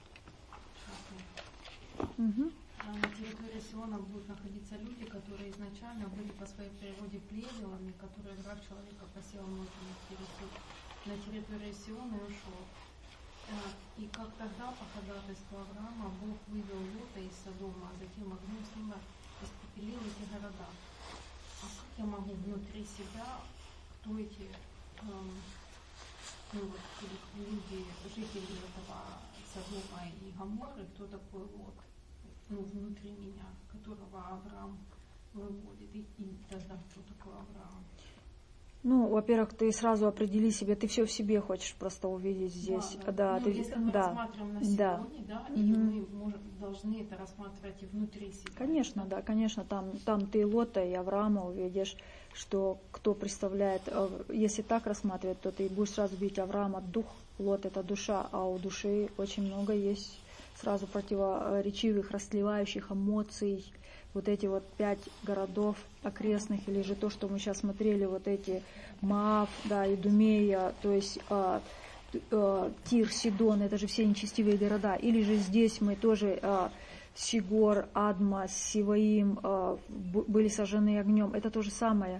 mm-hmm. на территории Сиона будут находиться люди, которые изначально были по своей природе плевелами, которые враг человека посеял внутренних территорий на территории Сиона и ушел. И как тогда по ходатайству Авраама Бог вывел Лота из Содома, а затем огнем с неба испепелил эти города. А как я могу внутри себя, кто эти эм, ну, вот, люди, жители этого Содома и Гоморры, кто такой Лот, ну, внутри меня, которого Авраам выводит, и, и тогда кто такой Авраам? Ну, во-первых, ты сразу определи себе, ты все в себе хочешь просто увидеть здесь. Да, да. Да, ну, ты, если мы да, рассматриваем на сегодня, да, да, угу. и мы можем, должны это рассматривать и внутри себя. Конечно, да, конечно, там, там ты Лота и Авраама увидишь, что кто представляет, если так рассматривать, то ты будешь сразу видеть Авраама дух, Лот это душа, а у души очень много есть сразу противоречивых, расливающих эмоций. Вот эти вот пять городов окрестных, или же то, что мы сейчас смотрели, вот эти Моав, да, Идумея, то есть э, э, Тир, Сидон, это же все нечестивые города. Или же здесь мы тоже э, Сигор, Адма, Сиваим э, были сожжены огнем. Это то же самое.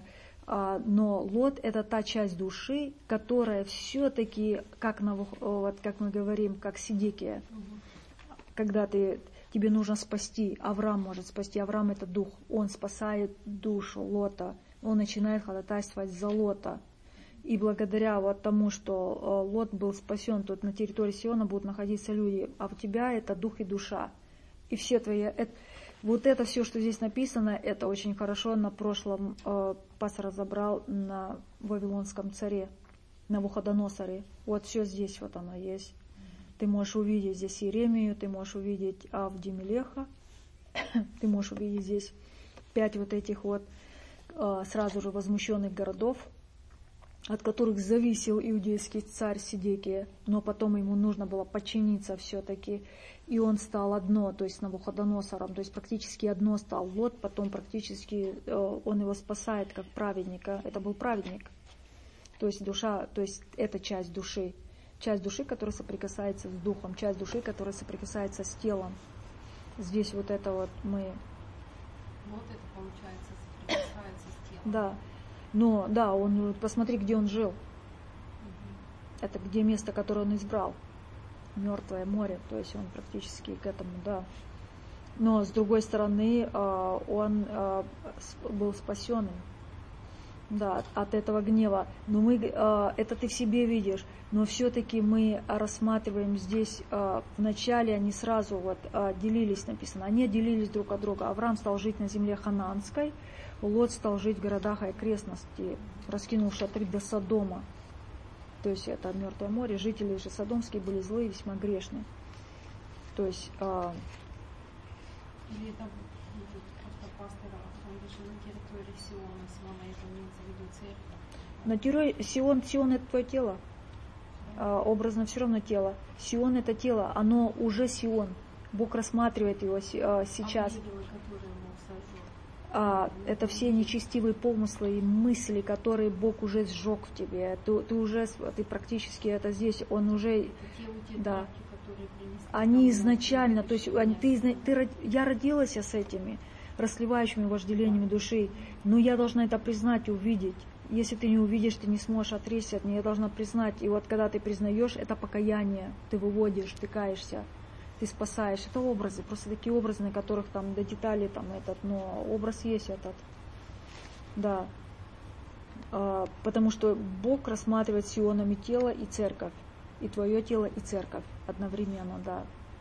Но Лот — это та часть души, которая все-таки, как, вот, как мы говорим, как Сидекия, когда ты, тебе нужно спасти, Авраам может спасти, Авраам — это дух, он спасает душу Лота, он начинает ходатайствовать за Лота. И благодаря вот тому, что Лот был спасен, тут на территории Сиона будут находиться люди, а у тебя это дух и душа. И все твои... Это, вот это все, что здесь написано, это очень хорошо на прошлом э, пас разобрал на Вавилонском царе, на Навуходоносоре. Вот все здесь вот оно есть. Ты можешь увидеть здесь Иеремию, ты можешь увидеть Авдимелеха, ты можешь увидеть здесь пять вот этих вот э, сразу же возмущенных городов, от которых зависел иудейский царь Сидекия, но потом ему нужно было подчиниться все-таки, и он стал одно, то есть Навуходоносором, то есть практически одно стал Лот, потом практически э, он его спасает как праведника, это был праведник, то есть душа, то есть это часть души, часть души, которая соприкасается с духом, часть души, которая соприкасается с телом. Здесь вот это вот мы... Вот это получается соприкасается с телом. Да. Но, да, он, посмотри, где он жил. Это где место, которое он избрал. Мертвое море, то есть он практически к этому, да. Но, с другой стороны, он был спасенным, да, от этого гнева. Но мы, это ты в себе видишь, но все-таки мы рассматриваем здесь, вначале они сразу вот делились, написано, они делились друг от друга. Авраам стал жить на земле ханаанской, Лот стал жить в городах и окрестностей, раскинул шатры до Содома. То есть это Мертвое море. Жители же содомские были злые, весьма грешные. То есть... А... Или это будет просто пастор, он даже на территории Сиона, Сиона это имеется в виду церковь. На территории Сион, Сион это твое тело. А, образно все равно тело. Сион это тело, оно уже Сион. Бог рассматривает его а, сейчас. А идолы, которые ему сожжет? А, это все нечестивые помыслы и мысли, которые Бог уже сжег в тебе. Ты, ты уже, ты практически это здесь, он уже, да. Они изначально, то есть они, ты, ты, я родилась с этими расслевающими вожделениями души, но я должна это признать и увидеть. Если ты не увидишь, ты не сможешь отречься от нее, я должна признать. И вот когда ты признаешь, это покаяние, ты выводишь, ты каешься. Ты спасаешь. Это образы, просто такие образы, на которых там до деталей там этот, но образ есть этот. Да. А, потому что Бог рассматривает Сионом и тело, и церковь. И твое тело, и церковь одновременно, да.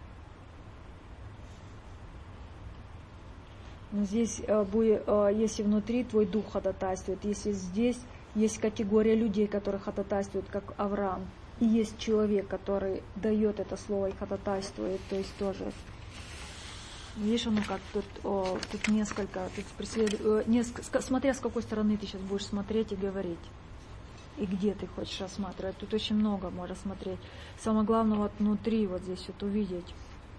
Но здесь, если внутри твой дух ходатайствует, если здесь есть категория людей, которые ходатайствуют, как Авраам, и есть человек, который дает это слово и ходатайствует, то есть тоже. Видишь, оно как тут, о, тут несколько, тут преслед... несколько, смотря с какой стороны ты сейчас будешь смотреть и говорить, и где ты хочешь рассматривать. Тут очень много можно смотреть. Самое главное вот внутри, вот здесь вот увидеть.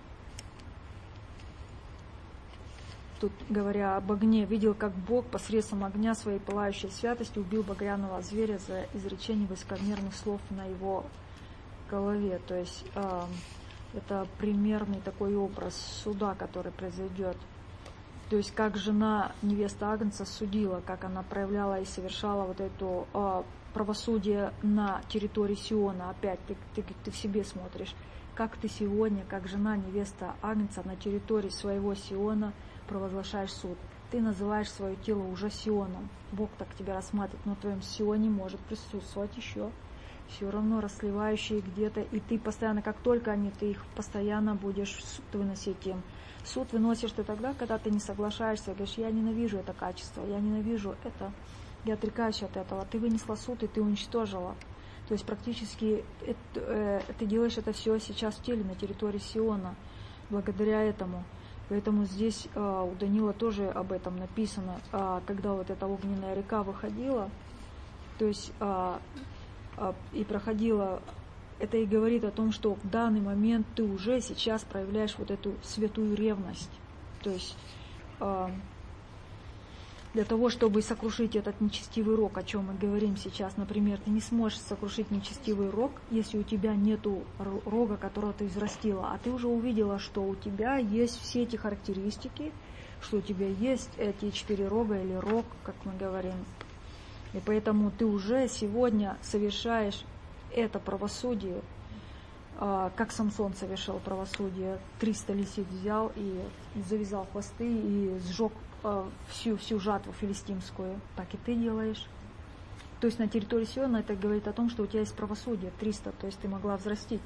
Тут, говоря об огне, видел, как Бог посредством огня своей пылающей святости убил багряного зверя за изречение высокомерных слов на его голове. То есть э, это примерный такой образ суда, который произойдет. То есть как жена невеста Агнца судила, как она проявляла и совершала вот это э, правосудие на территории Сиона. Опять ты, ты, ты в себе смотришь, как ты сегодня, как жена невеста Агнца на территории своего Сиона провозглашаешь суд. Ты называешь свое тело уже Сионом. Бог так тебя рассматривает, но в твоем Сионе может присутствовать еще все равно расслевающие где-то, и ты постоянно, как только они, ты их постоянно будешь суд выносить им. Суд выносишь ты тогда, когда ты не соглашаешься, говоришь, я ненавижу это качество, я ненавижу это, я отрекаюсь от этого. Ты вынесла суд, и ты уничтожила. То есть практически это, э, ты делаешь это все сейчас в теле, на территории Сиона, благодаря этому. Поэтому здесь э, у Даниила тоже об этом написано, э, когда вот эта огненная река выходила, то есть э, э, и проходила, это и говорит о том, что в данный момент ты уже сейчас проявляешь вот эту святую ревность. То есть э, для того, чтобы сокрушить этот нечестивый рог, о чем мы говорим сейчас, например, ты не сможешь сокрушить нечестивый рог, если у тебя нету рога, которого ты взрастила, а ты уже увидела, что у тебя есть все эти характеристики, что у тебя есть эти четыре рога или рог, как мы говорим. И поэтому ты уже сегодня совершаешь это правосудие, как Самсон совершал правосудие. триста лисиц взял и завязал хвосты и сжег всю, всю жатву филистимскую. Так и ты делаешь. То есть на территории Сиона это говорит о том, что у тебя есть правосудие триста, то есть ты могла взрастить.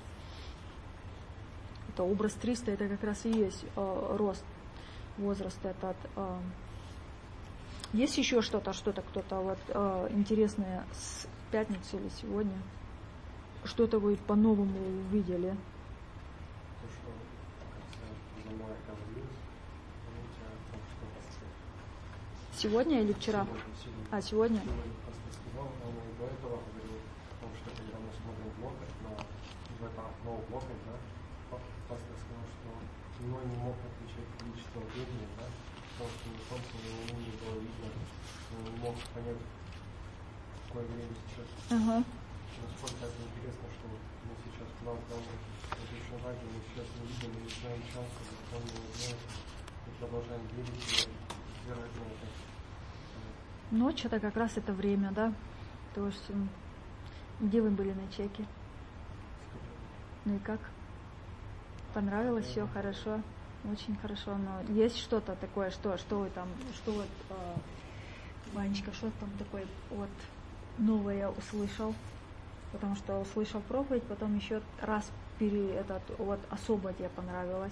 Это образ триста, это как раз и есть э, рост, возраст этот. Э. Есть еще что-то, что-то кто-то вот э, интересное с пятницы или сегодня? Что-то вы по-новому увидели? Сегодня или вчера? А, сегодня? До этого говорил о том, что когда мы смотрим в блоках, на, в это окно в блоках, да, пастор сказал, что Ной не мог отличать количество времени, да, потому что ни солнца, ни луны не было видно, он не мог понять, какое время сейчас. Ага. Насколько это интересно, что мы сейчас к нам, к нам, в следующем разе, мы сейчас не видим, мы не знаем часа, закон не знаем, мы продолжаем верить и веровать на это. Ночь это как раз это время, да? То есть, где вы были на чеке? Ну и как? Понравилось все хорошо? Очень хорошо, но есть что-то такое, что, что вы там, что вот, э, Ванечка, что там такое вот новое услышал? Потому что услышал проповедь, потом еще раз пере, этот, вот особо тебе понравилось.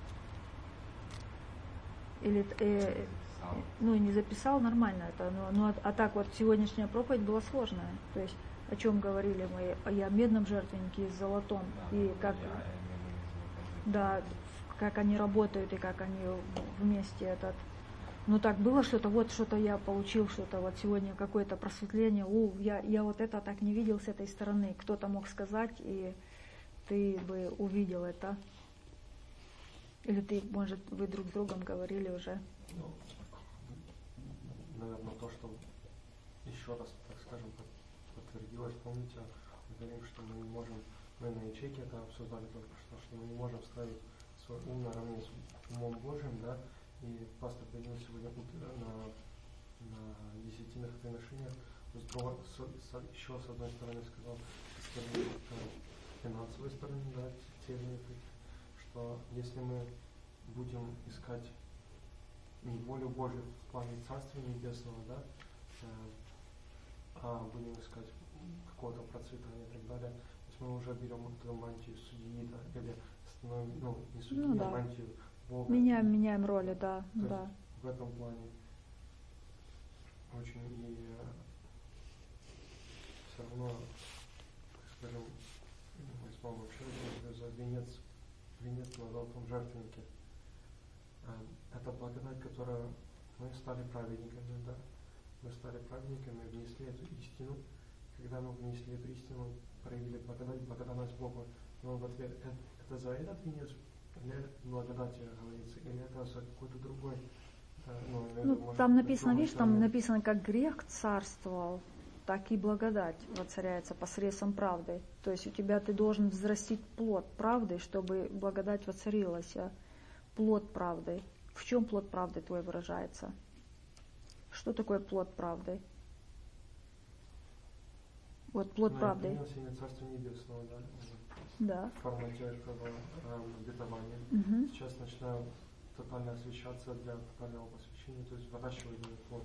Или э, ну, не записал, нормально это, но, но а так вот сегодняшняя проповедь была сложная. То есть о чем говорили мы, и о медном жертвеннике, и золотом, и как, да, как они работают, и как они вместе этот. Ну так было что-то, вот что-то я получил, что-то вот сегодня какое-то просветление, у, я, я вот это так не видел с этой стороны, кто-то мог сказать, и ты бы увидел это. Или ты, может, вы друг с другом говорили уже? Ну, наверное, то, что еще раз, так скажем, подтвердилось, помните, мы говорим, что мы не можем, мы на ячейке это обсуждали только что, что мы не можем ставить свой ум наравне с умом Божьим, да, и пастор поднял сегодня на, на десятинных приношениях, с другой, с, с, еще с одной стороны сказал, с стороны финансовой стороны, да, термины, что если мы будем искать не волю Божию в плане Царствия Небесного, да, а будем искать какого-то процветания и так далее, то есть мы уже берем эту мантию судьи, да, или становим, ну, не судьи, ну, а да. мантию Бога. Меняем, меняем роли, да, то да. Есть в этом плане очень и все равно, так скажем, мы с мамой вообще за венец, венец на золотом жертвеннике. Это благодать, которая мы стали праведниками, да. Мы стали праведниками, внесли эту истину. Когда мы внесли эту истину, проявили благодать, благодарность Богу. Но в ответ, это, это за этот венец для благодати говорится, или это за какой-то другой? Ну, ну, может, там написано, видишь, там момент. написано, как грех царствовал, так и благодать воцаряется посредством правды. То есть у тебя ты должен взрастить плод правды, чтобы благодать воцарилась. Плод правды. В чем плод правды твой выражается? Что такое плод правды? Вот плод ну, правды. Я принял Царство Небесного, да? Да. В формате этого э, обетования. Угу. Сейчас начинаю тотально освещаться для тотального посвящения, то есть выращивать плод.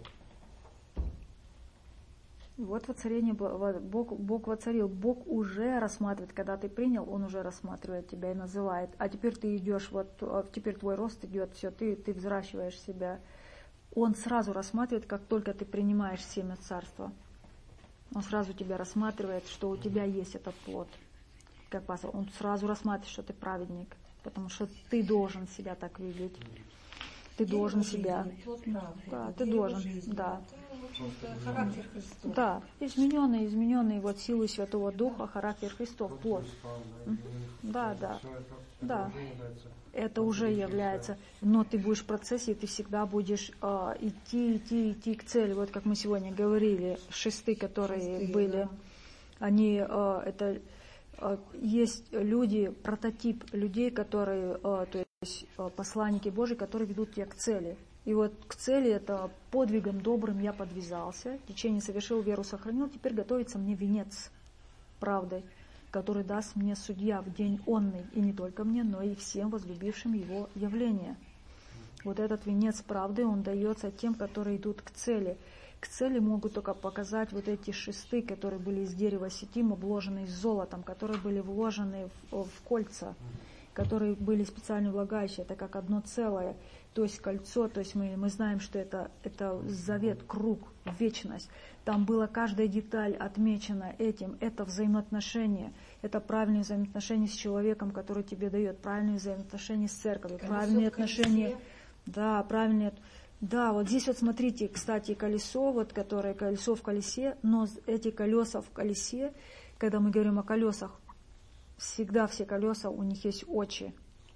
Вот воцарение, Бог, Бог воцарил. Бог уже рассматривает, когда ты принял, Он уже рассматривает тебя и называет. А теперь ты идешь, вот теперь твой рост идет, все, ты, ты взращиваешь себя. Он сразу рассматривает, как только ты принимаешь семя царства. Он сразу тебя рассматривает, что у тебя есть этот плод. Как пастор, он сразу рассматривает, что ты праведник, потому что ты должен себя так видеть. Ты Дерево должен жизни, себя. плод правды, Да, это ты дерево должен. жизни, Да. это, в общем-то, характер Христов. Да, измененный, измененный вот силой Святого Духа, характер Христов, плод. Да, да, да. Это уже является, но ты будешь в процессе, ты всегда будешь э, идти, идти, идти к цели. Вот как мы сегодня говорили, шесты, которые Шесты, были, да. они, э, это э, есть люди, прототип людей, которые, э, то есть э, посланники Божьи, которые ведут тебя к цели. И вот к цели это подвигом добрым я подвязался, течение совершил, веру сохранил, теперь готовится мне венец правдой, который даст мне судья в день онный, и не только мне, но и всем возлюбившим его явление. Вот этот венец правды, он дается тем, которые идут к цели. К цели могут только показать вот эти шесты, которые были из дерева сетим, обложенные золотом, которые были вложены в, в кольца, которые были специально влагающие, это как одно целое, то есть кольцо, то есть мы, мы знаем, что это, это завет, круг, вечность. Там была каждая деталь отмечена этим, это взаимоотношения, это правильные взаимоотношения с человеком, который тебе дает, правильные взаимоотношения с церковью, колесо правильные отношения, да, правильные. Да, вот здесь вот смотрите, кстати, колесо, вот которое колесо в колесе, но эти колеса в колесе, когда мы говорим о колесах, всегда все колеса, у них есть очи.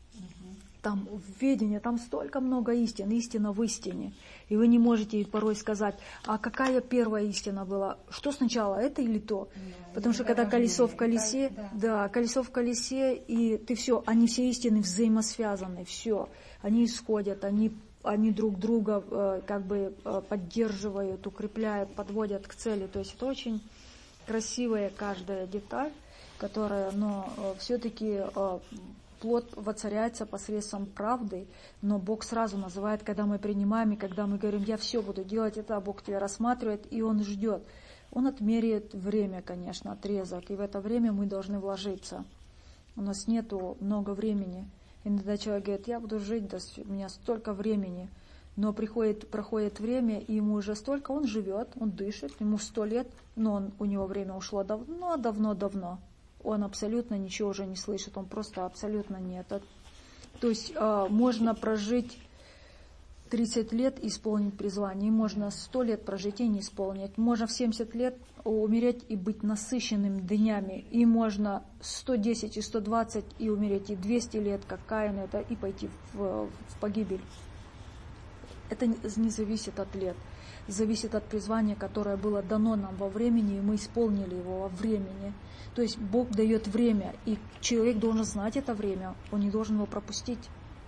Там в ведении, там столько много истин, истина в истине. И вы не можете порой сказать, а какая первая истина была? Что сначала, это или то? Да, потому что когда колесо в колесе, да. да, колесо в колесе, и ты все, они все истины взаимосвязаны, все. Они исходят, они, они друг друга э, как бы э, поддерживают, укрепляют, подводят к цели. То есть это очень красивая каждая деталь, которая, но э, все-таки э, плод воцаряется посредством правды, но Бог сразу называет, когда мы принимаем, и когда мы говорим, я все буду делать это, Бог тебя рассматривает, и Он ждет. Он отмеряет время, конечно, отрезок, и в это время мы должны вложиться. У нас нету много времени. Иногда человек говорит, я буду жить, да, у меня столько времени, но приходит, проходит время, и ему уже столько, он живет, он дышит, ему сто лет, но он, у него время ушло давно, давно, давно. Он абсолютно ничего уже не слышит, он просто абсолютно нет. То есть э, можно прожить тридцать лет и исполнить призвание, и можно сто лет прожить и не исполнить. Можно в семьдесят лет умереть и быть насыщенным днями, и можно сто десять и сто двадцать и умереть, и двести лет, как Каин, это и пойти в, в погибель. Это не зависит от лет, зависит от призвания, которое было дано нам во времени, и мы исполнили его во времени. То есть Бог дает время, и человек должен знать это время, он не должен его пропустить.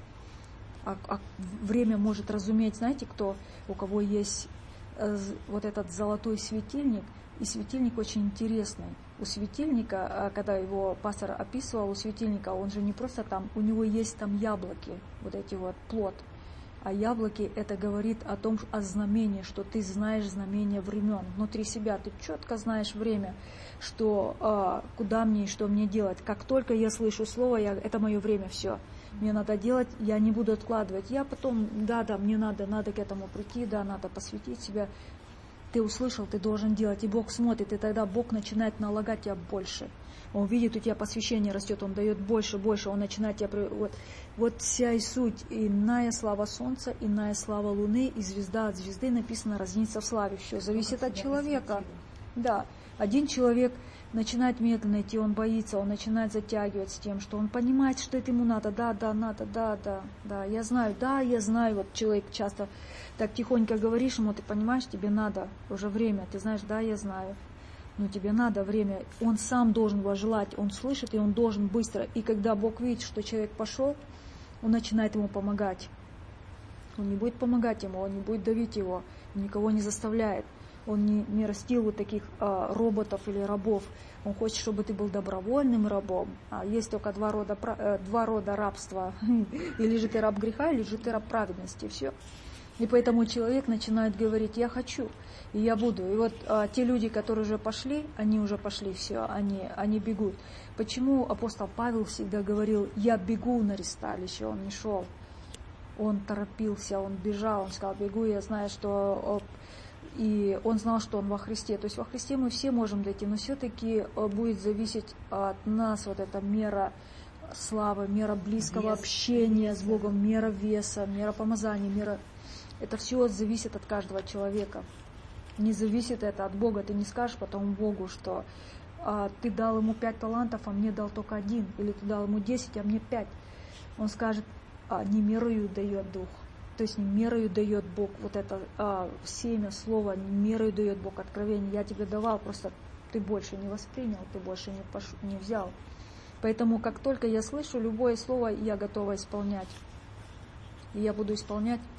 А, а время может разуметь, знаете, кто, у кого есть э, вот этот золотой светильник, и светильник очень интересный. У светильника, когда его пастор описывал, у светильника, он же не просто там, у него есть там яблоки, вот эти вот плод. А яблоки, это говорит о том, о знамении, что ты знаешь знамения времен. Внутри себя ты четко знаешь время, что а, куда мне и что мне делать. Как только я слышу слово, я, это мое время, все. Мне надо делать, я не буду откладывать. Я потом, да, да, мне надо, надо к этому прийти, да, надо посвятить себя. Ты услышал, ты должен делать. И Бог смотрит, и тогда Бог начинает налагать тебя больше. Он видит, у тебя посвящение растет, Он дает больше, больше, Он начинает тебя... Вот, вот вся и суть. Иная слава солнца, иная слава луны, и звезда от звезды написано разница в славе. Все зависит от человека. Да, один человек начинает медленно идти, он боится, он начинает затягивать с тем, что он понимает, что это ему надо, да, да, надо, да, да, да, я знаю, да, я знаю. Вот человек часто так тихонько говоришь ему, ты понимаешь, тебе надо уже время, ты знаешь, да, я знаю. Но тебе надо время, он сам должен его желать, он слышит, и он должен быстро. И когда Бог видит, что человек пошел, он начинает ему помогать. Он не будет помогать ему, он не будет давить его, никого не заставляет. Он не, не растил вот таких а, роботов или рабов. Он хочет, чтобы ты был добровольным рабом. А есть только два рода, два рода рабства. Или же ты раб греха, или же ты раб праведности. Все. И поэтому человек начинает говорить, я хочу, и я буду. И вот а, те люди, которые уже пошли, они уже пошли, все, они, они бегут. Почему апостол Павел всегда говорил, я бегу на ресталище, он не шел. Он торопился, он бежал, он сказал, бегу, я знаю, что... И он знал, что он во Христе. То есть во Христе мы все можем дойти, но все-таки будет зависеть от нас вот эта мера славы, мера близкого Вес. общения с Богом, мера веса, мера помазания, мера... Это все зависит от каждого человека. Не зависит это от Бога. Ты не скажешь потом Богу, что а, ты дал ему пять талантов, а мне дал только один. Или ты дал ему десять, а мне пять. Он скажет, а, не мерою дает Дух. То есть не мерою дает Бог вот это а, семя, слово, не мерою дает Бог откровение. Я тебе давал, просто ты больше не воспринял, ты больше не, пош... не взял. Поэтому как только я слышу любое слово, я готова исполнять. И я буду исполнять.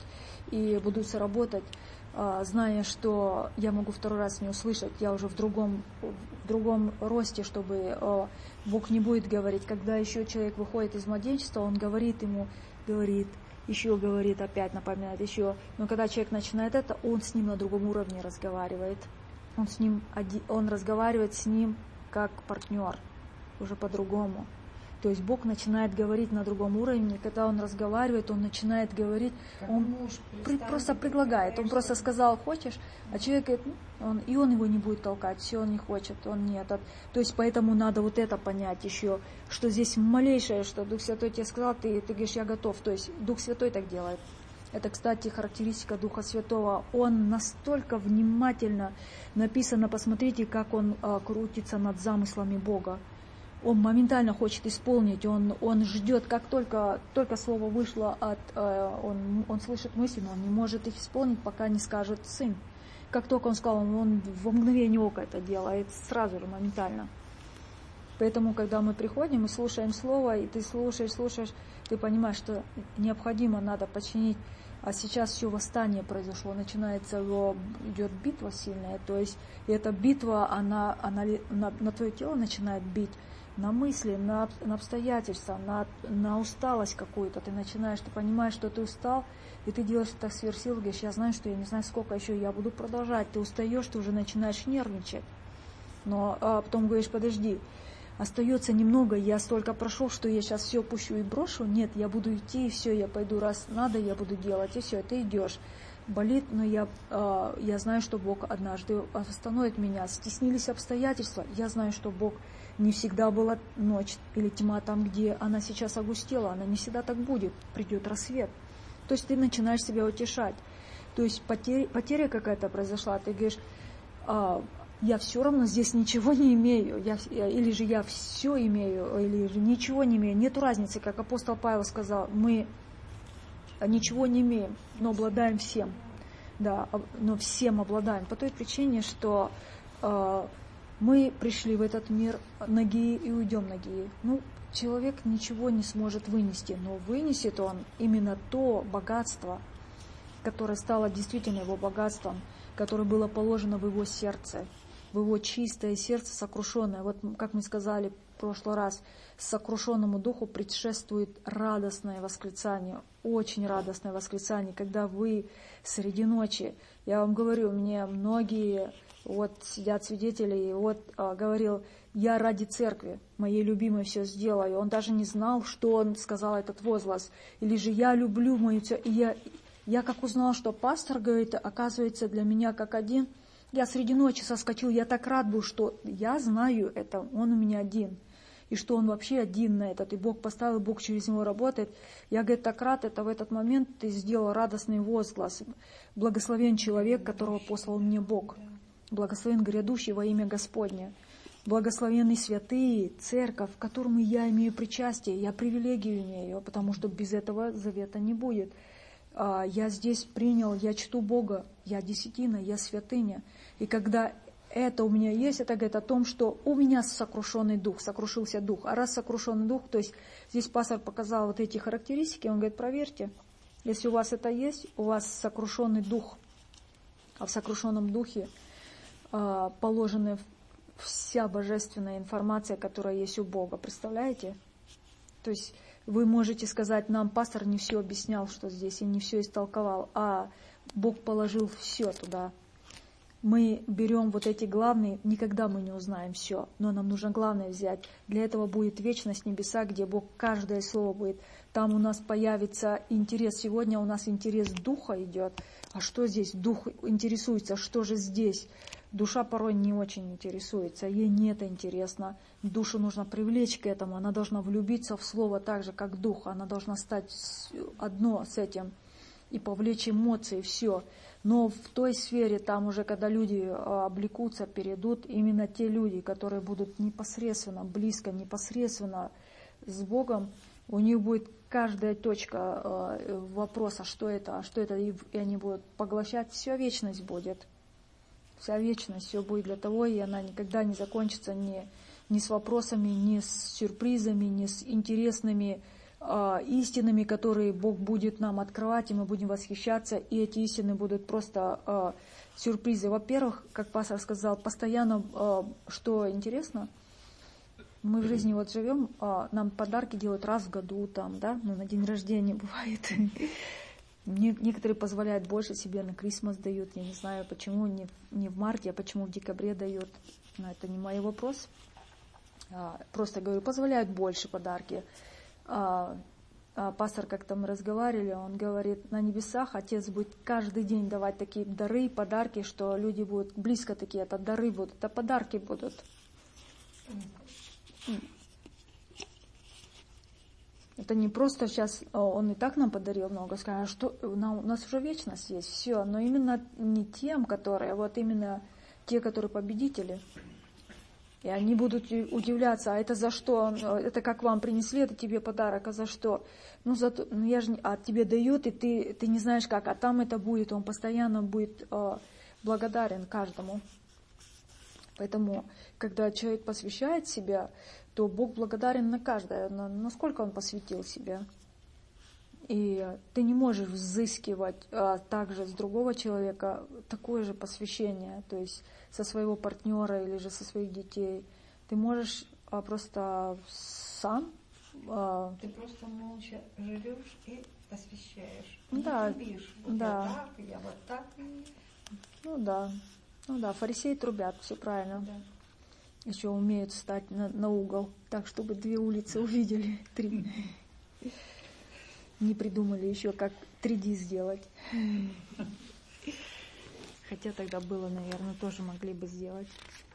и буду работать, зная, что я могу второй раз не услышать, я уже в другом, в другом росте, чтобы Бог не будет говорить. Когда еще человек выходит из младенчества, он говорит ему, говорит, еще говорит, опять напоминает, еще. Но когда человек начинает это, он с ним на другом уровне разговаривает. Он, с ним, он разговаривает с ним как партнер, уже по-другому. То есть Бог начинает говорить на другом уровне, когда Он разговаривает, Он начинает говорить, как Он муж, при, просто предлагает, Он просто сказал, хочешь, а человек говорит, он, и он его не будет толкать, все, он не хочет, он нет. То есть поэтому надо вот это понять еще, что здесь малейшее, что Дух Святой тебе сказал, ты, ты говоришь, я готов. То есть Дух Святой так делает. Это, кстати, характеристика Духа Святого. Он настолько внимательно написано, посмотрите, как Он а, крутится над замыслами Бога. Он моментально хочет исполнить, он, он ждет, как только, только слово вышло, от, э, он, он слышит мысли, но он не может их исполнить, пока не скажет сын. Как только он сказал, он в мгновение ока это делает, сразу же, моментально. Поэтому, когда мы приходим, мы слушаем слово, и ты слушаешь, слушаешь, ты понимаешь, что необходимо, надо подчинить. А сейчас все восстание произошло, начинается, идет битва сильная, то есть эта битва, она, она на, на твое тело начинает бить, на мысли, на, на обстоятельства, на, на усталость какую-то. Ты начинаешь, ты понимаешь, что ты устал, и ты делаешь так сверхсил, говоришь, я знаю, что я не знаю, сколько еще я буду продолжать. Ты устаешь, ты уже начинаешь нервничать. Но а потом говоришь, подожди, остается немного, я столько прошел, что я сейчас все пущу и брошу. Нет, я буду идти, и все, я пойду, раз надо, я буду делать, и все, ты идешь. Болит, но я, э, я знаю, что Бог однажды остановит меня. Стеснились обстоятельства, я знаю, что Бог не всегда была ночь или тьма там, где она сейчас огустела, она не всегда так будет, придет рассвет. То есть ты начинаешь себя утешать. То есть потеря, потеря какая-то произошла, ты говоришь, э, я все равно здесь ничего не имею, я, или же я все имею, или же ничего не имею. Нету разницы, как апостол Павел сказал, мы ничего не имеем, но обладаем всем. Да, но всем обладаем. По той причине, что э, мы пришли в этот мир ноги и уйдем ноги. Ну, человек ничего не сможет вынести, но вынесет он именно то богатство, которое стало действительно его богатством, которое было положено в его сердце, в его чистое сердце сокрушенное. Вот, как мы сказали в прошлый раз, сокрушенному духу предшествует радостное восклицание, очень радостное восклицание, когда вы среди ночи, я вам говорю, мне многие, вот сидят свидетели, и вот а, говорил, я ради церкви, моей любимой, все сделаю. Он даже не знал, что он сказал этот возглас. Или же я люблю мою церковь. И я, я как узнал, что пастор говорит, оказывается, для меня как один, я среди ночи соскочил, я так рад был, что я знаю это, он у меня один. И что он вообще один на этот, и Бог поставил, Бог через него работает. Я, говорит, так рад, это в этот момент ты сделал радостный возглас. Благословен человек, которого послал мне Бог. Благословен грядущий во имя Господне. Благословенные святые, церковь, к которому я имею причастие, я привилегию имею, потому что без этого завета не будет. Я здесь принял, я чту Бога, я десятина, я святыня. И когда это у меня есть, это говорит о том, что у меня сокрушенный дух, сокрушился дух. А раз сокрушенный дух, то есть здесь пастор показал вот эти характеристики, он говорит, проверьте, если у вас это есть, у вас сокрушенный дух, а в сокрушенном духе э, положена вся божественная информация, которая есть у Бога. Представляете? То есть вы можете сказать, нам пастор не все объяснял, что здесь, и не все истолковал, а Бог положил все туда. Мы берем вот эти главные, никогда мы не узнаем все, но нам нужно главное взять. Для этого будет вечность небеса, где Бог каждое слово будет. Там у нас появится интерес. Сегодня у нас интерес духа идет. А что здесь? Дух интересуется, что же здесь? Душа порой не очень интересуется, ей не это интересно. Душу нужно привлечь к этому, она должна влюбиться в слово так же, как дух. Она должна стать одно с этим и повлечь эмоции, все. Но в той сфере, там уже, когда люди облекутся, перейдут, именно те люди, которые будут непосредственно, близко, непосредственно с Богом, у них будет каждая точка вопроса, что это, а что это, и они будут поглощать, вся вечность будет. Вся вечность, все будет для того, и она никогда не закончится ни, ни с вопросами, ни с сюрпризами, ни с интересными э, истинами, которые Бог будет нам открывать, и мы будем восхищаться, и эти истины будут просто э, сюрпризы. Во-первых, как пастор сказал, постоянно, э, что интересно, мы в жизни вот живем, э, нам подарки делают раз в году, там, да, ну, на день рождения бывает. Некоторые позволяют больше себе, на Крисмас дают, я не знаю, почему не, не в марте, а почему в декабре дают, но это не мой вопрос. Просто говорю, позволяют больше подарки. Пастор, как-то мы разговаривали, он говорит, на небесах Отец будет каждый день давать такие дары, подарки, что люди будут близко такие, это дары будут, это подарки будут. Это не просто сейчас, он и так нам подарил много, сказал, что у нас уже вечность есть, все, но именно не тем, которые, вот именно те, которые победители. И они будут удивляться, а это за что? Это как вам принесли, это тебе подарок, а за что? Ну, за то, ну я же, а тебе дают, и ты, ты не знаешь как, а там это будет, он постоянно будет э, благодарен каждому. Поэтому, когда человек посвящает себя, то Бог благодарен на каждое, на, насколько он посвятил себя. И ты не можешь взыскивать а, также с другого человека такое же посвящение, то есть со своего партнера или же со своих детей. Ты можешь а, просто сам... А, ты просто молча живешь и посвящаешь. Да, не трубишь. Вот да. Я так, я вот так. Ну да, ну да, фарисеи трубят, все правильно. Да. Еще умеют встать на, на угол, так, чтобы две улицы увидели, три. Не придумали еще, как три дэ сделать. Хотя тогда было, наверное, тоже могли бы сделать.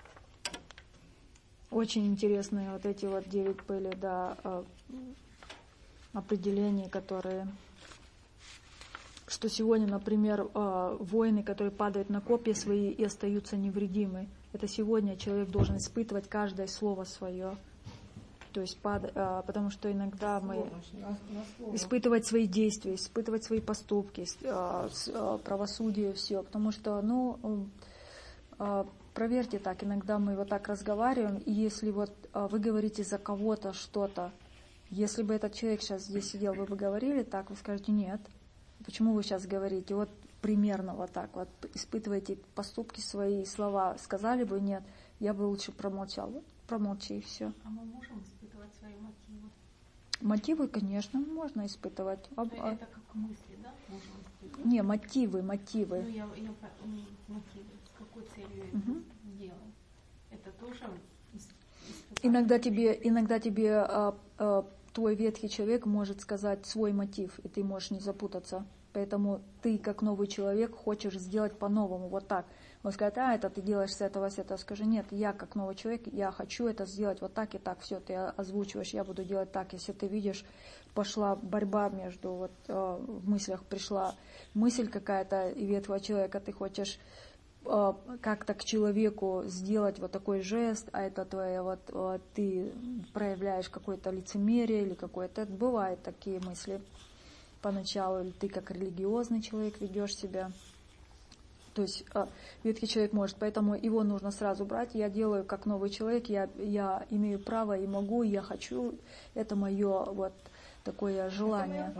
Очень интересные вот эти вот девять были, да, определения, которые... Что сегодня, например, воины, которые падают на копья свои и остаются невредимы. Это сегодня человек должен испытывать каждое слово свое. То есть, потому что иногда мы испытывать свои действия, испытывать свои поступки, правосудие, все. Потому что, ну, проверьте так, иногда мы вот так разговариваем, и если вот вы говорите за кого-то что-то, если бы этот человек сейчас здесь сидел, вы бы говорили так, вы скажете нет. Почему вы сейчас говорите? Вот примерно вот так вот испытываете поступки свои, слова. Сказали бы нет, я бы лучше промолчал. Вот промолчи и все. А мы можем испытывать свои мотивы? Мотивы, конечно, можно испытывать. Но это как мысли, да? Можем испытывать? Не, мотивы, мотивы. Ну, я, я мотивы. С какой целью я Угу. это делаю? Это тоже испытание. Иногда тебе, иногда тебе а, а, твой ветхий человек может сказать свой мотив, и ты можешь не запутаться. Поэтому ты, как новый человек, хочешь сделать по-новому, вот так. Он скажет, а, это ты делаешь с этого, с этого. Скажи, нет, я, как новый человек, я хочу это сделать вот так и так. Все, ты озвучиваешь, я буду делать так. Если ты видишь, пошла борьба между, вот э, в мыслях пришла мысль какая-то и ветхого человека, ты хочешь э, как-то к человеку сделать вот такой жест, а это твое, вот э, ты проявляешь какое-то лицемерие или какое-то, бывают такие мысли поначалу, или ты как религиозный человек ведешь себя. То есть э, ветхий человек может, поэтому его нужно сразу брать. Я делаю как новый человек, я, я имею право и могу, я хочу, это мое вот такое желание.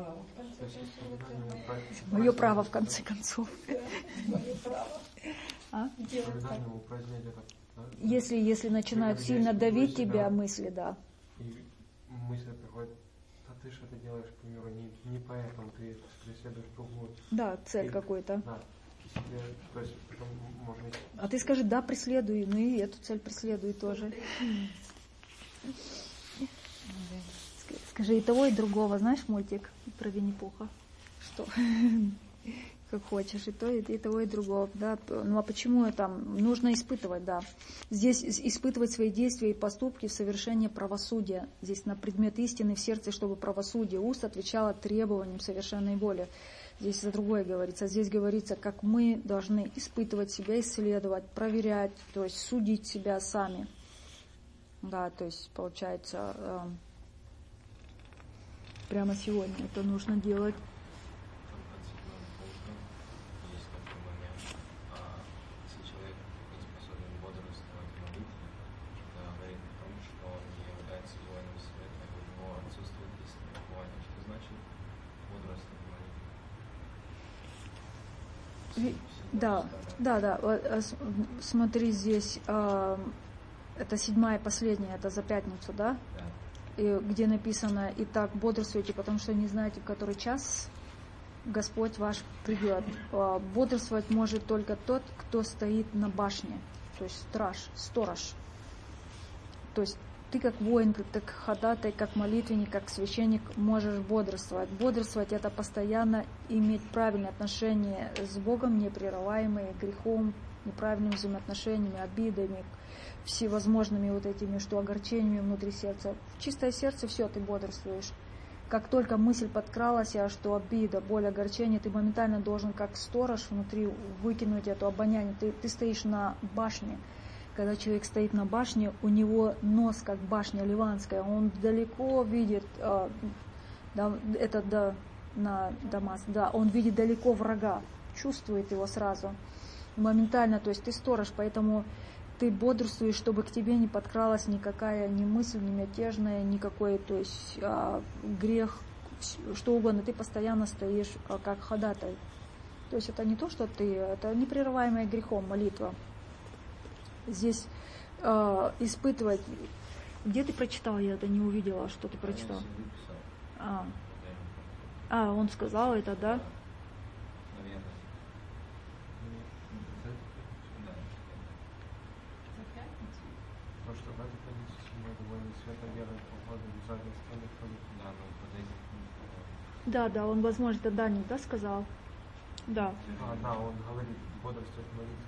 Мое право, в конце концов. А? Если, если начинают сильно давить тебя мысли, да. И мысли приходят, да ты же это делаешь, к примеру, не, не поэтому, ты преследуешь другую. Да, цель И, какую-то. Да. То есть, потом можно... А ты скажи, да, преследуй, ну и эту цель преследуй тоже. Скажи, и того, и другого. Знаешь мультик про Винни-Пуха? Что? Как хочешь, и то, и того, и другого. Да? Ну а почему там? Нужно испытывать, да. Здесь испытывать свои действия и поступки в совершении правосудия. Здесь на предмет истины в сердце, чтобы правосудие уст отвечало требованиям совершенной воли. Здесь за другое говорится. Здесь говорится, как мы должны испытывать себя, исследовать, проверять, то есть судить себя сами. Да, то есть получается, э, прямо сегодня это нужно делать. Ви- Да, да, да. Вот, э, с- Смотри, здесь э, это седьмая, последняя, это за пятницу, да? И где написано: «Итак, бодрствуйте, потому что не знаете, в который час Господь ваш придет». Э, Бодрствовать может только тот, кто стоит на башне, то есть страж, сторож. То есть ты как воин, как ходатай, как молитвенник, как священник можешь бодрствовать. Бодрствовать — это постоянно иметь правильное отношение с Богом, непрерываемые грехом, неправильными взаимоотношениями, обидами, всевозможными вот этими, что огорчениями внутри сердца. В чистое сердце все, ты бодрствуешь. Как только мысль подкралась, а что обида, боль, огорчение, ты моментально должен как сторож внутри выкинуть это обоняние. Ты, ты стоишь на башне. Когда человек стоит на башне, у него нос как башня ливанская, он далеко видит, э, да, это да, на Дамаск, да, он видит далеко врага, чувствует его сразу, моментально, то есть ты сторож, поэтому ты бодрствуешь, чтобы к тебе не подкралась никакая ни мысль, ни мятежная, никакой, то есть э, грех, что угодно, ты постоянно стоишь э, как ходатай. То есть это не то, что ты, это непрерываемая грехом молитва. Здесь э, испытывать. Где ты прочитал? Я это не увидела, что ты прочитал. А, а он сказал это, да? За пятницу? Потому что в этой позиции много военных света делает погоду, задней стороны ходит. Да, да, он, возможно, это Даник, да, сказал? Да. А, да, он говорит, бодрствовать в молитве.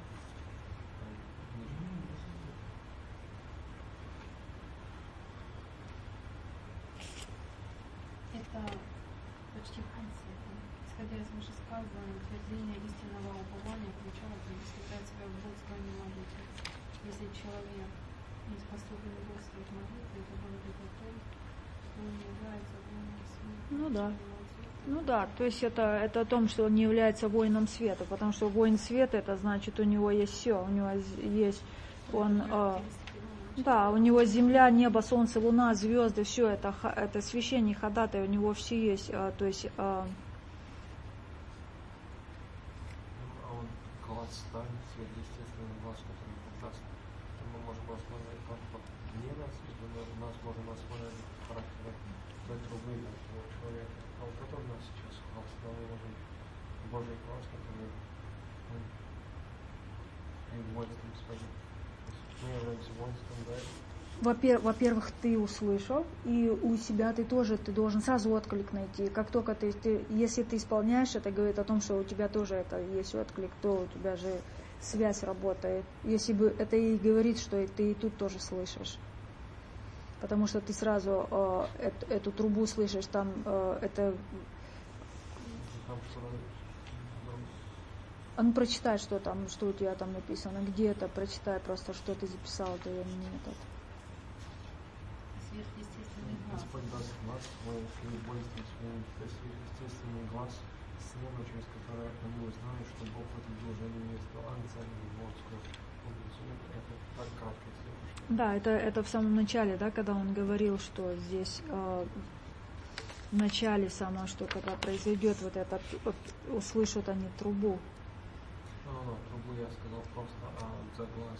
Это почти в конце. Исходя из вышесказанного, утверждение истинного упования включало в себя связать себя в Бог своими молитвами. Если человек не способен бодрствовать молитвой, то говорит о том, что он не является воином света. Ну да. Ну да, то есть это, это о том, что он не является воином света, потому что воин света, это значит, у него есть все, у него есть, он, э, да, у него земля, небо, солнце, луна, звезды, все это, это священник, ходатай, у него все есть, э, то есть... Э, А он глаз ставит, свет естественный глаз, который прекрасно. Мы можем рассмотреть как не нас, у нас можем рассмотреть характер той трубы этого человека. А вот это у нас сейчас глаз, да, мы можем Божий глаз, который и воинством своим. Мы являемся воинством, да? Во-пер- во-первых, ты услышал, и у себя ты тоже, ты должен сразу отклик найти. Как только ты, ты, если ты исполняешь, это говорит о том, что у тебя тоже это есть отклик, то у тебя же связь работает. Если бы это и говорит, что и ты и тут тоже слышишь. Потому что ты сразу э, эту, эту трубу слышишь, там э, это... Там что А ну прочитай, что там, что у тебя там написано, где это, прочитай просто, что ты записал, то я не этот. Сверхъестественный глаз. Господь даст глаз свой, свой воинством своим, естественный глаз с неба, через который они узнают, что Бог утвердил уже не место Ангела, не Божскую. Это так кратко, если что. Да, это, это в самом начале, да, когда он говорил, что здесь э, в начале самое, что когда произойдет вот это, вот, услышат они трубу. Ну, ну, трубу я сказал просто, а за глаз.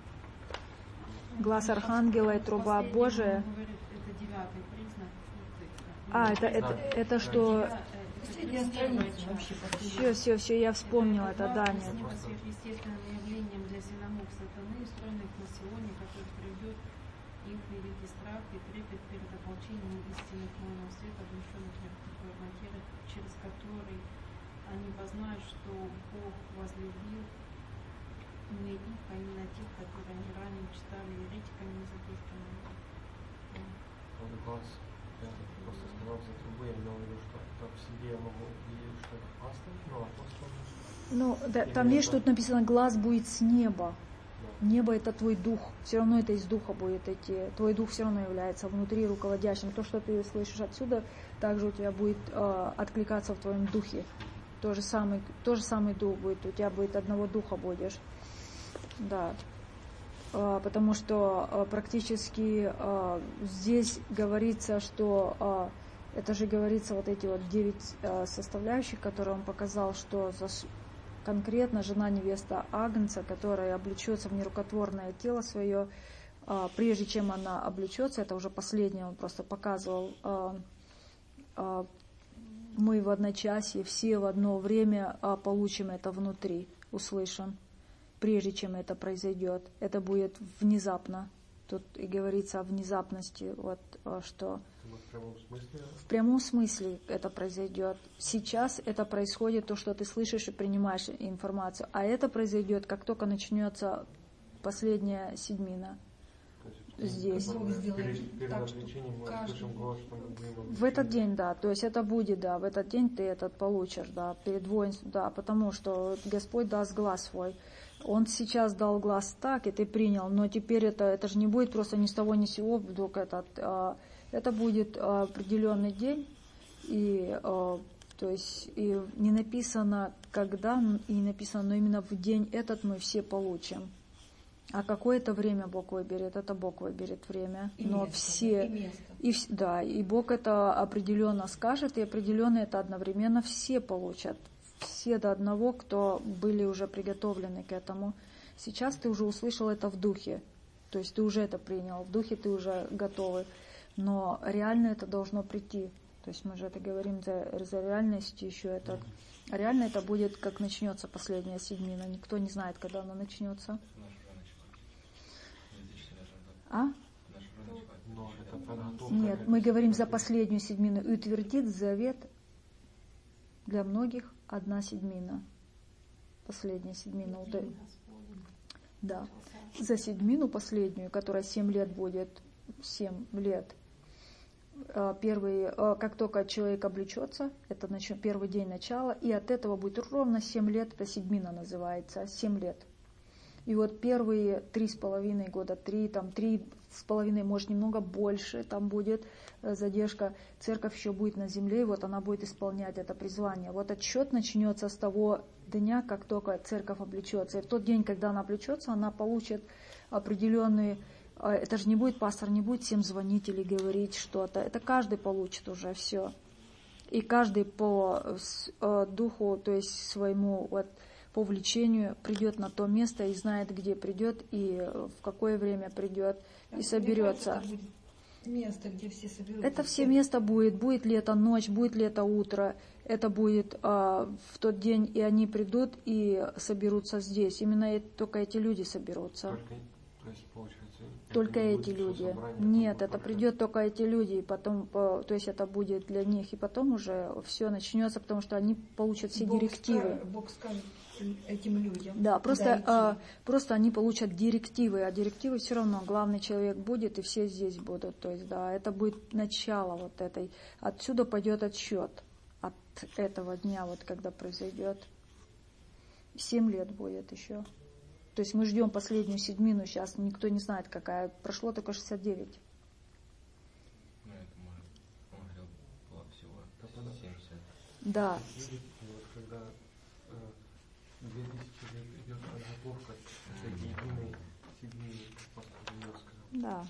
Глаз Архангела и труба Последний, Божия. он говорит, это девятый признак. А, это, это, это что... Последняя страница вообще. Все, все, все, я вспомнила, это Даня. С неба сверхъестественным явлением для сынов сатаны, устроенных на Сионе, который приведет их великий страх и трепет перед ополчением истинных воинов света, внушенных в такой материи, через который они познают, что Бог возлюбил не их, а именно тех, которые они ранее читали еретиками и записками. Вот глаз. Я просто сказал за трубу, я имел в виду, что так в себе я могу видеть, что это поставить, но апостол... Ну, да, там видишь, тут написано, глаз будет с неба. Небо это твой дух, все равно это из духа будет идти. Твой дух все равно является внутри руководящим. То, что ты слышишь отсюда, также у тебя будет э, откликаться в твоем духе. То же самый, то же самый дух будет, у тебя будет одного духа будешь. Да. Э, потому что э, практически э, здесь говорится, что э, это же говорится вот эти вот девять э, составляющих, которые он показал, что за конкретно жена невеста Агнца, которая облечется в нерукотворное тело свое, прежде чем она облечется, это уже последнее, он просто показывал, мы в одночасье, все в одно время получим это внутри, услышим, прежде чем это произойдет. Это будет внезапно. Тут и говорится о внезапности, вот что В прямом смысле? в прямом смысле это произойдет. Сейчас это происходит, то, что ты слышишь и принимаешь информацию. А это произойдет, как только начнется последняя седьмина. То есть, Здесь. как бы, Сделать перед, перед так, что обличением мы каждый- слышим голос, что мы будем В этот обличены. день, да, то есть это будет, да, в этот день ты этот получишь, да, перед воинством, да, потому что Господь даст глаз свой. Он сейчас дал глаз так, и ты принял, но теперь это, это же не будет просто ни с того ни с сего вдруг этот, а, это будет а, определенный день, и, а, то есть, и не написано когда, и не написано, но именно в день этот мы все получим. А какое-то время Бог выберет, это Бог выберет время, И но место, все... и место. И, вс- да, и Бог это определенно скажет, и определенно это одновременно все получат. Все до одного, кто были уже приготовлены к этому. Сейчас ты уже услышал это в духе. То есть ты уже это принял. В духе ты уже готовый. Но реально это должно прийти. То есть мы же это говорим за, за реальность еще это. А реально это будет, как начнется последняя седьмина. Никто не знает, когда она начнется. А? Но это подготовка. Нет, мы говорим за последнюю седьмину. И утвердит завет для многих одна седьмина. Последняя седьмина. Вот это. Да. За седьмину последнюю, которая семь лет будет, семь лет. а, Первый, а, как только человек облечется, это нач- первый день начала, и от этого будет ровно семь лет, это седьмина называется, семь лет. И вот первые три с половиной года, три, там три с половиной, может немного больше, там будет э, задержка, церковь еще будет на земле, и вот она будет исполнять это призвание. Вот отсчет начнется с того дня, как только церковь облечется. И в тот день, когда она облечется, она получит определенные, э, это же не будет, пастор не будет всем звонить или говорить что-то, это каждый получит уже все. И каждый по э, духу, то есть своему, вот, по влечению придет на то место и знает, где придет и в какое время придет и соберется. Это будет место, где все соберутся. Это все место будет, будет ли это ночь, будет ли это утро, это будет а, в тот день, и они придут и соберутся здесь. Именно э- только эти люди соберутся. Только, то есть, получается, это Только не эти будет все люди. собрание, Нет, будет это только- придет только эти люди, и потом, по- то есть это будет для них, и потом уже все начнется, потому что они получат все Бог директивы. ска- Бог скажет этим людям. Да, просто, куда идти. а, просто они получат директивы, а директивы все равно главный человек будет, и все здесь будут. То есть, да, это будет начало вот этой. Отсюда пойдет отсчет от этого дня, вот когда произойдет. Семь лет будет еще. То есть мы ждем последнюю седьмину, сейчас никто не знает, какая. Прошло только шестьдесят девять. Ну, это может, он говорил, было всего семьдесят. Да, Видите, вот когда э, две тысячи лет идет подготовка к этой единой седьмине, как пастор Даниил сказал. да.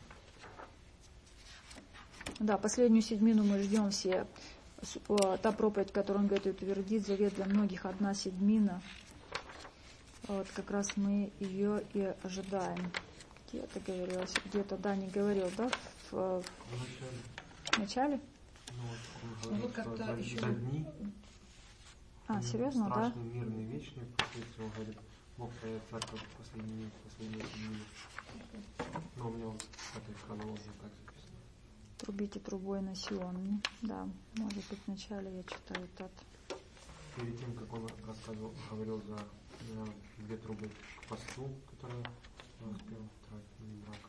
Да, последнюю седьмину мы ждем все. С- э, Та проповедь, которую он говорит, утвердит завет для многих одна седьмина. Вот как раз мы ее и ожидаем. Где это говорилось? Где-то, да, не говорил, да? В, в Вначале, начале? ну, вот он Ну, говорит, вот что как-то за, еще- за дни А, м, серьезно, да? страшный, мирный, вечный, впоследствии он говорит, Бог твоя церковь в последние, последние дни. Но у меня вот в этой хронологии так записано. Трубите трубой на Сион. Да, может быть, вначале я читаю этот. Перед тем, как он рассказывал, говорил за э, две трубы к посту, которые он успел тратить брак.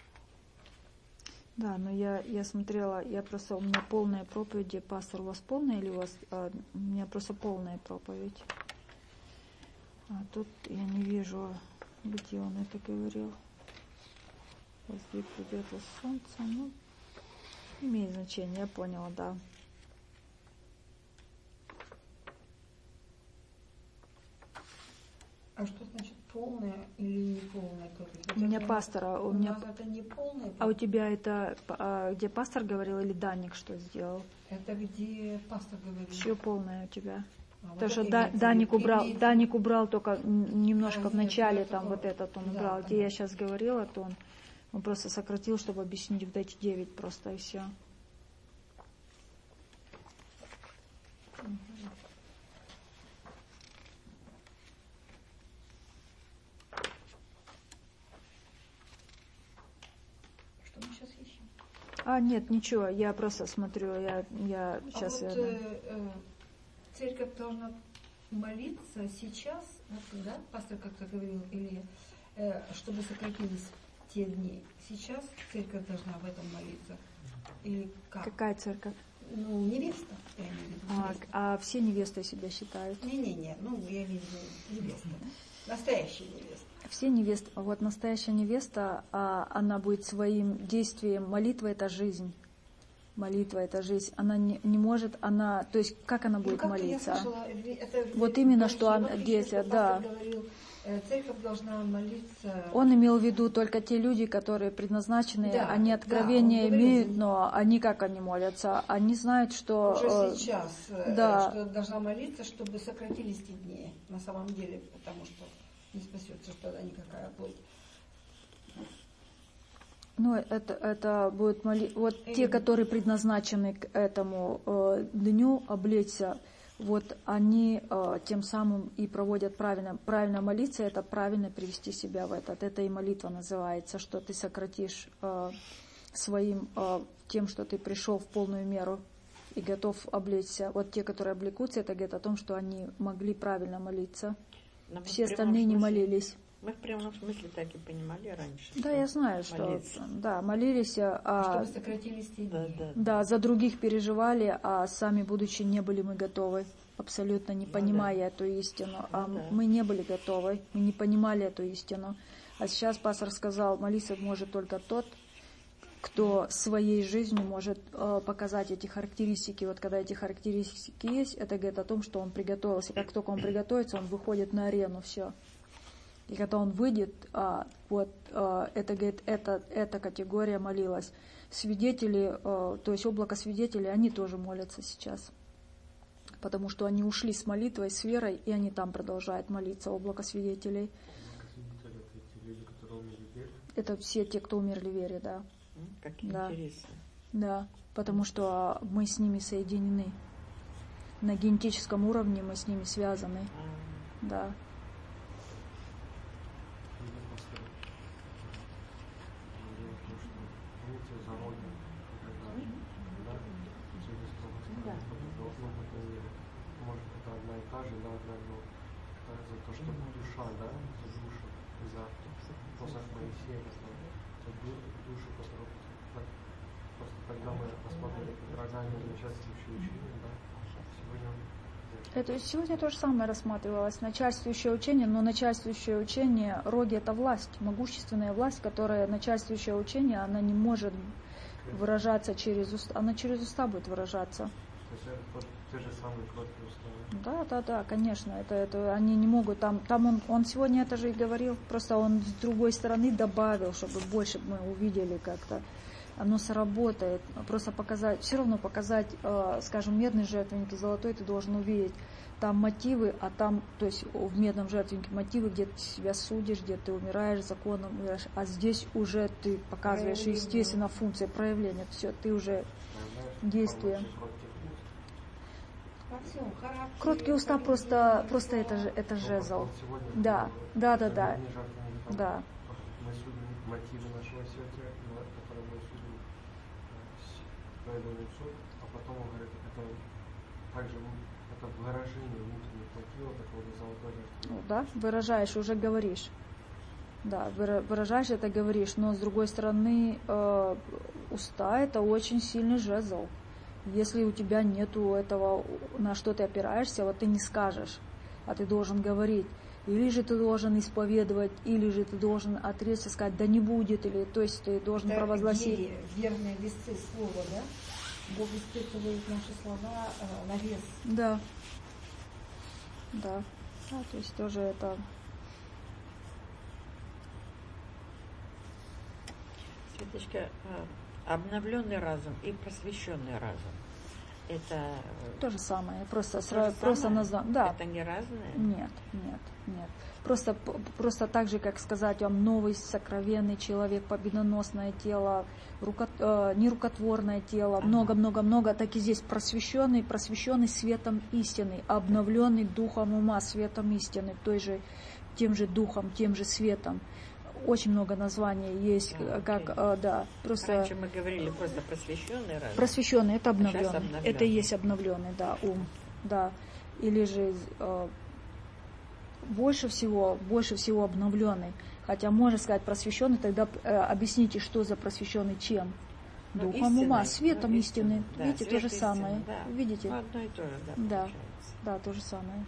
Да, но я, я смотрела, я просто, у меня полная проповедь, пастор, у вас полная или у вас, а, у меня просто полная проповедь. А тут я не вижу, где он это говорил. Возле придет солнце, ну, имеет значение, я поняла, да. А что значит полная или неполная проповедь? У меня Это- пастора, у у меня, нас это не полная а у тебя это, а, где пастор говорил или Даник что сделал? Это где пастор говорит. Все полное у тебя. А Потому вот что это да, имеется в Даник виду. убрал, Имеется- Даник убрал только н- немножко А, в нет, начале, я там только- вот этот он да, убрал. Где понятно. я сейчас говорила, то он, он просто сократил, чтобы объяснить вот эти девять просто и все. Что мы сейчас ищем? А, нет, ничего, я просто смотрю, я, я сейчас... А вот я- э, э, церковь должна молиться сейчас, вот, да, пастор как-то говорил, или э, чтобы сократились те дни. Сейчас церковь должна в этом молиться. Или как? Какая церковь? Ну, невеста, я имею в виду. А, невеста. а все невесты себя считают. Не-не-не, ну, я имею в виду невеста. Настоящая невеста. Все невесты, вот настоящая невеста, а, она будет своим действием, молитва это жизнь. Молитва это жизнь. Она не, не может, она, то есть как она будет Ну, как-то я молиться? слышала, это Вот в- именно, в что она- Евангелии, дети, что да. пастор говорил, э, церковь должна молиться. Он имел в виду только те люди, которые предназначены, Да, они да, откровения он говорил имеют, за них. но они как они молятся? Они знают, что... Уже э, сейчас, э, да. что должна молиться, чтобы сократились те дни, на самом деле, потому что не спасется что тогда никакая плоть. Ну, это, это будет моли... Вот Или- те, которые предназначены к этому э, дню облечься, вот они э, тем самым и проводят правильно. Правильно молиться — это правильно привести себя в этот. Это и молитва называется, что ты сократишь э, своим э, тем, что ты пришел в полную меру и готов облечься. Вот те, которые облекутся, это говорит о том, что они могли правильно молиться. Но мы Все в прямом остальные не смысле- молились. Мы в прямом смысле так и понимали раньше. Да, что я знаю, что молиться. да, молились, а, Чтобы сократились те Да, дни. да. да, за других переживали, а сами, будучи, не были мы готовы, абсолютно не Ну понимая да. эту истину. А Ну да. мы не были готовы, мы не понимали эту истину. А сейчас пастор сказал, молиться может только тот, кто своей жизнью может э, показать эти характеристики. Вот когда эти характеристики есть, это говорит о том, что он приготовился. Как только он приготовится, он выходит на арену, все. И когда он выйдет, а, вот а, это, говорит, это, эта категория молилась. Свидетели, а, то есть облако свидетелей, они тоже молятся сейчас. Потому что они ушли с молитвой, с верой, и они там продолжают молиться, облако свидетелей. Свидетели — это те люди, которые умерли в вере. Это все те, кто умерли в вере, да. М, Как Да. интересно. Да, потому что мы с ними соединены. На генетическом уровне мы с ними связаны. А, Да. Или просто э, дело в том, что помните за родину, когда да, через строго Да. может это одна и та же, да, одна, но это за то, что душа, да, за душу, за посох Моисея, за ду- душу, которую так, просто когда мы посмотрели программе начальствующие учения, да, сегодня Это сегодня то же самое рассматривалось. Начальствующее учение, но начальствующее учение, роги — это власть, могущественная власть, которая, начальствующее учение, она не может выражаться через уста, она через уста будет выражаться. то есть это тот- те же самые кроткие условия. Да, да, да, конечно, это, это они не могут, там, там он, он сегодня это же и говорил, просто он с другой стороны добавил, чтобы больше мы увидели как-то, оно сработает, просто показать, все равно показать, э, скажем, медный жертвенник и золотой, ты должен увидеть там мотивы, а там, то есть в медном жертвеннике мотивы, где ты себя судишь, где ты умираешь законом, умираешь, а здесь уже ты показываешь, Проявление. естественно, функция проявления, все, ты уже Проявляешь действие. формацию кротких уст. Во всем, характер, Кроткие уста как просто, люди просто это, лицо. же- это Ну, жезл. вот сегодня Да, мы- да, да, это да. не жертвенник, там, Да. Мы судим мотивы нашего сердца, но- которые мы судим э, с- проявленный суд, а потом он говорит, это также м- это выражение внутренних мотивов такого золотой Ну, жертвы. да, выражаешь, уже говоришь. Да, выра- выражаешь, это говоришь, но с другой стороны, э, уста — это очень сильный жезл. Если у тебя нету этого, на что ты опираешься, вот ты не скажешь, а ты должен говорить. Или же ты должен исповедовать, или же ты должен отречься, сказать, да не будет, или то есть ты должен Это провозгласить. геи, верные весцы слова, да? Бог испытывает наши слова э, на вес. Да. Да. Да, то есть тоже это. Светочка, а, обновленный разум и просвещенный разум. это... э, То же самое, просто, То сра- же просто самое? название. Да. Это не разное? Нет, нет, нет. Просто, п- просто так же, как сказать вам, новый сокровенный человек, победоносное тело, руко, э, нерукотворное тело, Ага. много-много-много, так и здесь просвещенный, просвещенный светом истины, обновленный духом ума, светом истины, той же, тем же духом, тем же светом. Очень много названий есть, А, э, как, окей. э, да, просто... Раньше мы говорили просто просвещенный раз. Просвещенный, это А сейчас обновленный. обновленный. Это и есть обновленный, да, ум. Да. Или же э, больше всего, больше всего обновленный. Хотя можно сказать просвещенный, тогда э, объясните, что за просвещенный чем? Ну, Духом ума, истиной, светом ну, истины. истиной, да, Видите, то свет же истины, самое. да. Видите? Ну, одно и то же, да, Да. получается. Да, то же самое.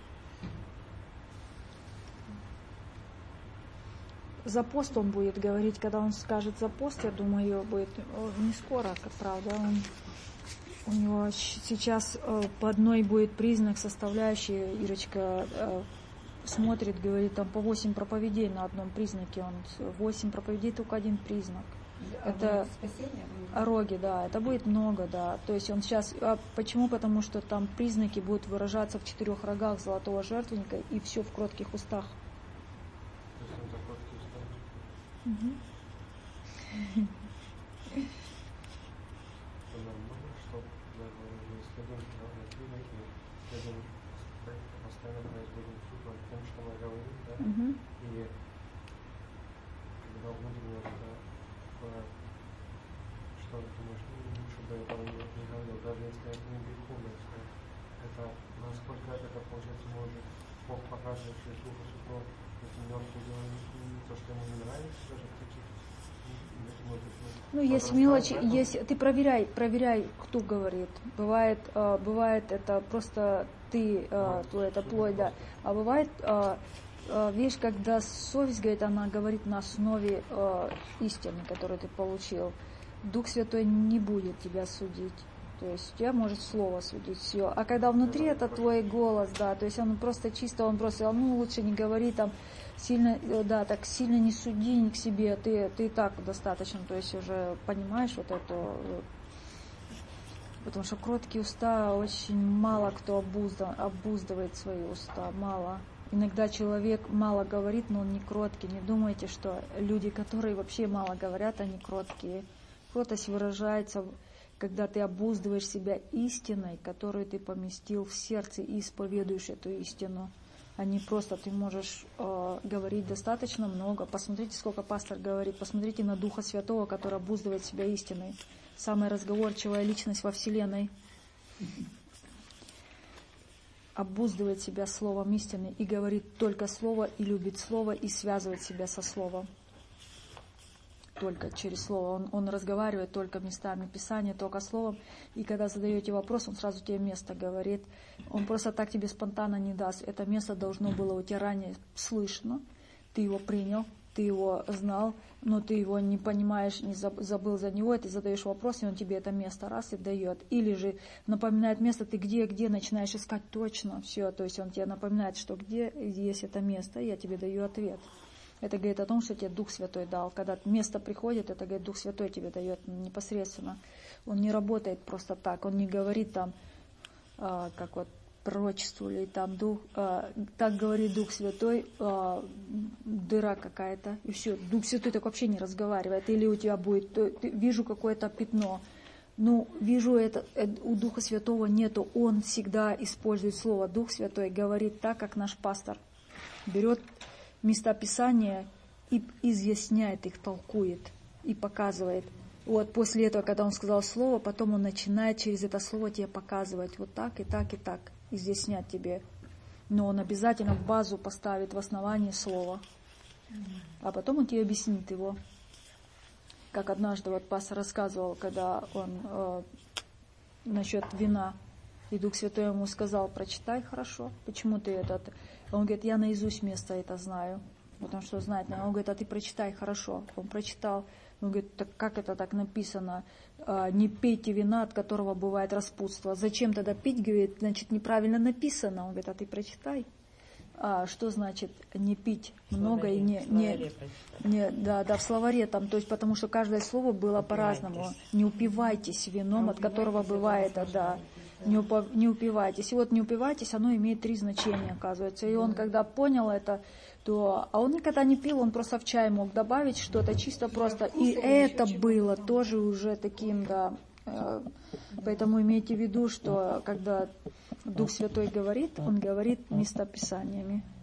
За пост он будет говорить, когда он скажет за пост, я думаю, будет э, не скоро, как правда. Он, у него щ- сейчас э, по одной будет признак, составляющий, Ирочка э, смотрит, говорит, там по восемь проповедей на одном признаке. Он с- восемь проповедей, только один признак. Это спасение. о роге, да, это будет много, да. То есть он сейчас, а почему? Потому что там признаки будут выражаться в четырех рогах золотого жертвенника и все в кротких устах. То есть он такой, кто устал. Мгм. Это нормально, что я говорю, мы следуем правильно признаки, следуем постоянно производим суд над тем, что мы говорим, да? Мгм. И когда будем это, э, что ты думаешь, ну, лучше бы этого не, не говорил, даже если это не греховно, что это, насколько это получается может Бог показывает через Духа Святого, этим мертвым делом, то, что ему не нравится, даже в таких, может быть, Ну, есть мелочи, есть, ты проверяй, проверяй, кто говорит. Бывает, э, бывает это просто ты, э, твой, это плоть, да. А бывает, э, э, видишь, когда совесть говорит, она говорит на основе э, истины, которую ты получил. Дух Святой не будет тебя судить. То есть тебя может слово судить, все. А когда внутри это твой голос, да, то есть он просто чисто, он просто, ну, лучше не говори там, сильно, да, так сильно не суди не к себе, ты, ты и так достаточно, то есть уже понимаешь вот это, потому что кроткие уста очень мало кто обузда, обуздывает свои уста, мало. Иногда человек мало говорит, но он не кроткий. Не думайте, что люди, которые вообще мало говорят, они кроткие. Кротость выражается, когда ты обуздываешь себя истиной, которую ты поместил в сердце и исповедуешь эту истину. А не просто ты можешь э, говорить достаточно много. Посмотрите, сколько пастор говорит. Посмотрите на Духа Святого, который обуздывает себя истиной. Самая разговорчивая личность во Вселенной. Обуздывает себя словом истины и говорит только слово, и любит слово, и связывает себя со словом. Только через слово. Он, он разговаривает только местами Писания, только словом. И когда задаете вопрос, он сразу тебе место говорит. Он просто так тебе спонтанно не даст. Это место должно было у тебя ранее слышно. Ты его принял, ты его знал, но ты его не понимаешь, не забыл за него, и ты задаешь вопрос, и он тебе это место раз и дает. Или же напоминает место, ты где, где, начинаешь искать точно все. То есть он тебе напоминает, что где есть это место, и я тебе даю ответ. Это говорит о том, что тебе Дух Святой дал. Когда место приходит, это говорит, Дух Святой тебе дает непосредственно. Он не работает просто так. Он не говорит там, а, как вот пророчеству или там Дух, а, так говорит Дух Святой, а, дыра какая-то, и все. Дух Святой так вообще не разговаривает. Или у тебя будет, ты, вижу какое-то пятно. Ну, вижу это, у Духа Святого нету. Он всегда использует слово. Дух Святой говорит так, как наш пастор. Берет места Писания и изъясняет их, толкует и показывает. Вот после этого, когда он сказал слово, потом он начинает через это слово тебе показывать вот так и так и так, изъяснять тебе. Но он обязательно в базу поставит в основании слова. А потом он тебе объяснит его. Как однажды вот пастор рассказывал, когда он э, насчет вина, и Дух Святой ему сказал, прочитай хорошо, почему ты этот... Он говорит, я наизусть место это знаю, потому что знает. Он говорит, а ты прочитай хорошо. Он прочитал, он говорит, так как это так написано? Не пейте вина, от которого бывает распутство. Зачем тогда пить, говорит, значит, неправильно написано. Он говорит, а ты прочитай. А что значит не пить много и не... не, не да, да, в словаре там, то есть потому что каждое слово было по-разному. Не упивайтесь вином, от которого бывает, да. Не, упа- не упивайтесь. И вот не упивайтесь, оно имеет три значения, оказывается. И он, когда понял это, то... А он никогда не пил, он просто в чай мог добавить что-то чисто просто. И это было тоже уже таким, да... э, Поэтому имейте в виду, что когда Дух Святой говорит, он говорит местописаниями.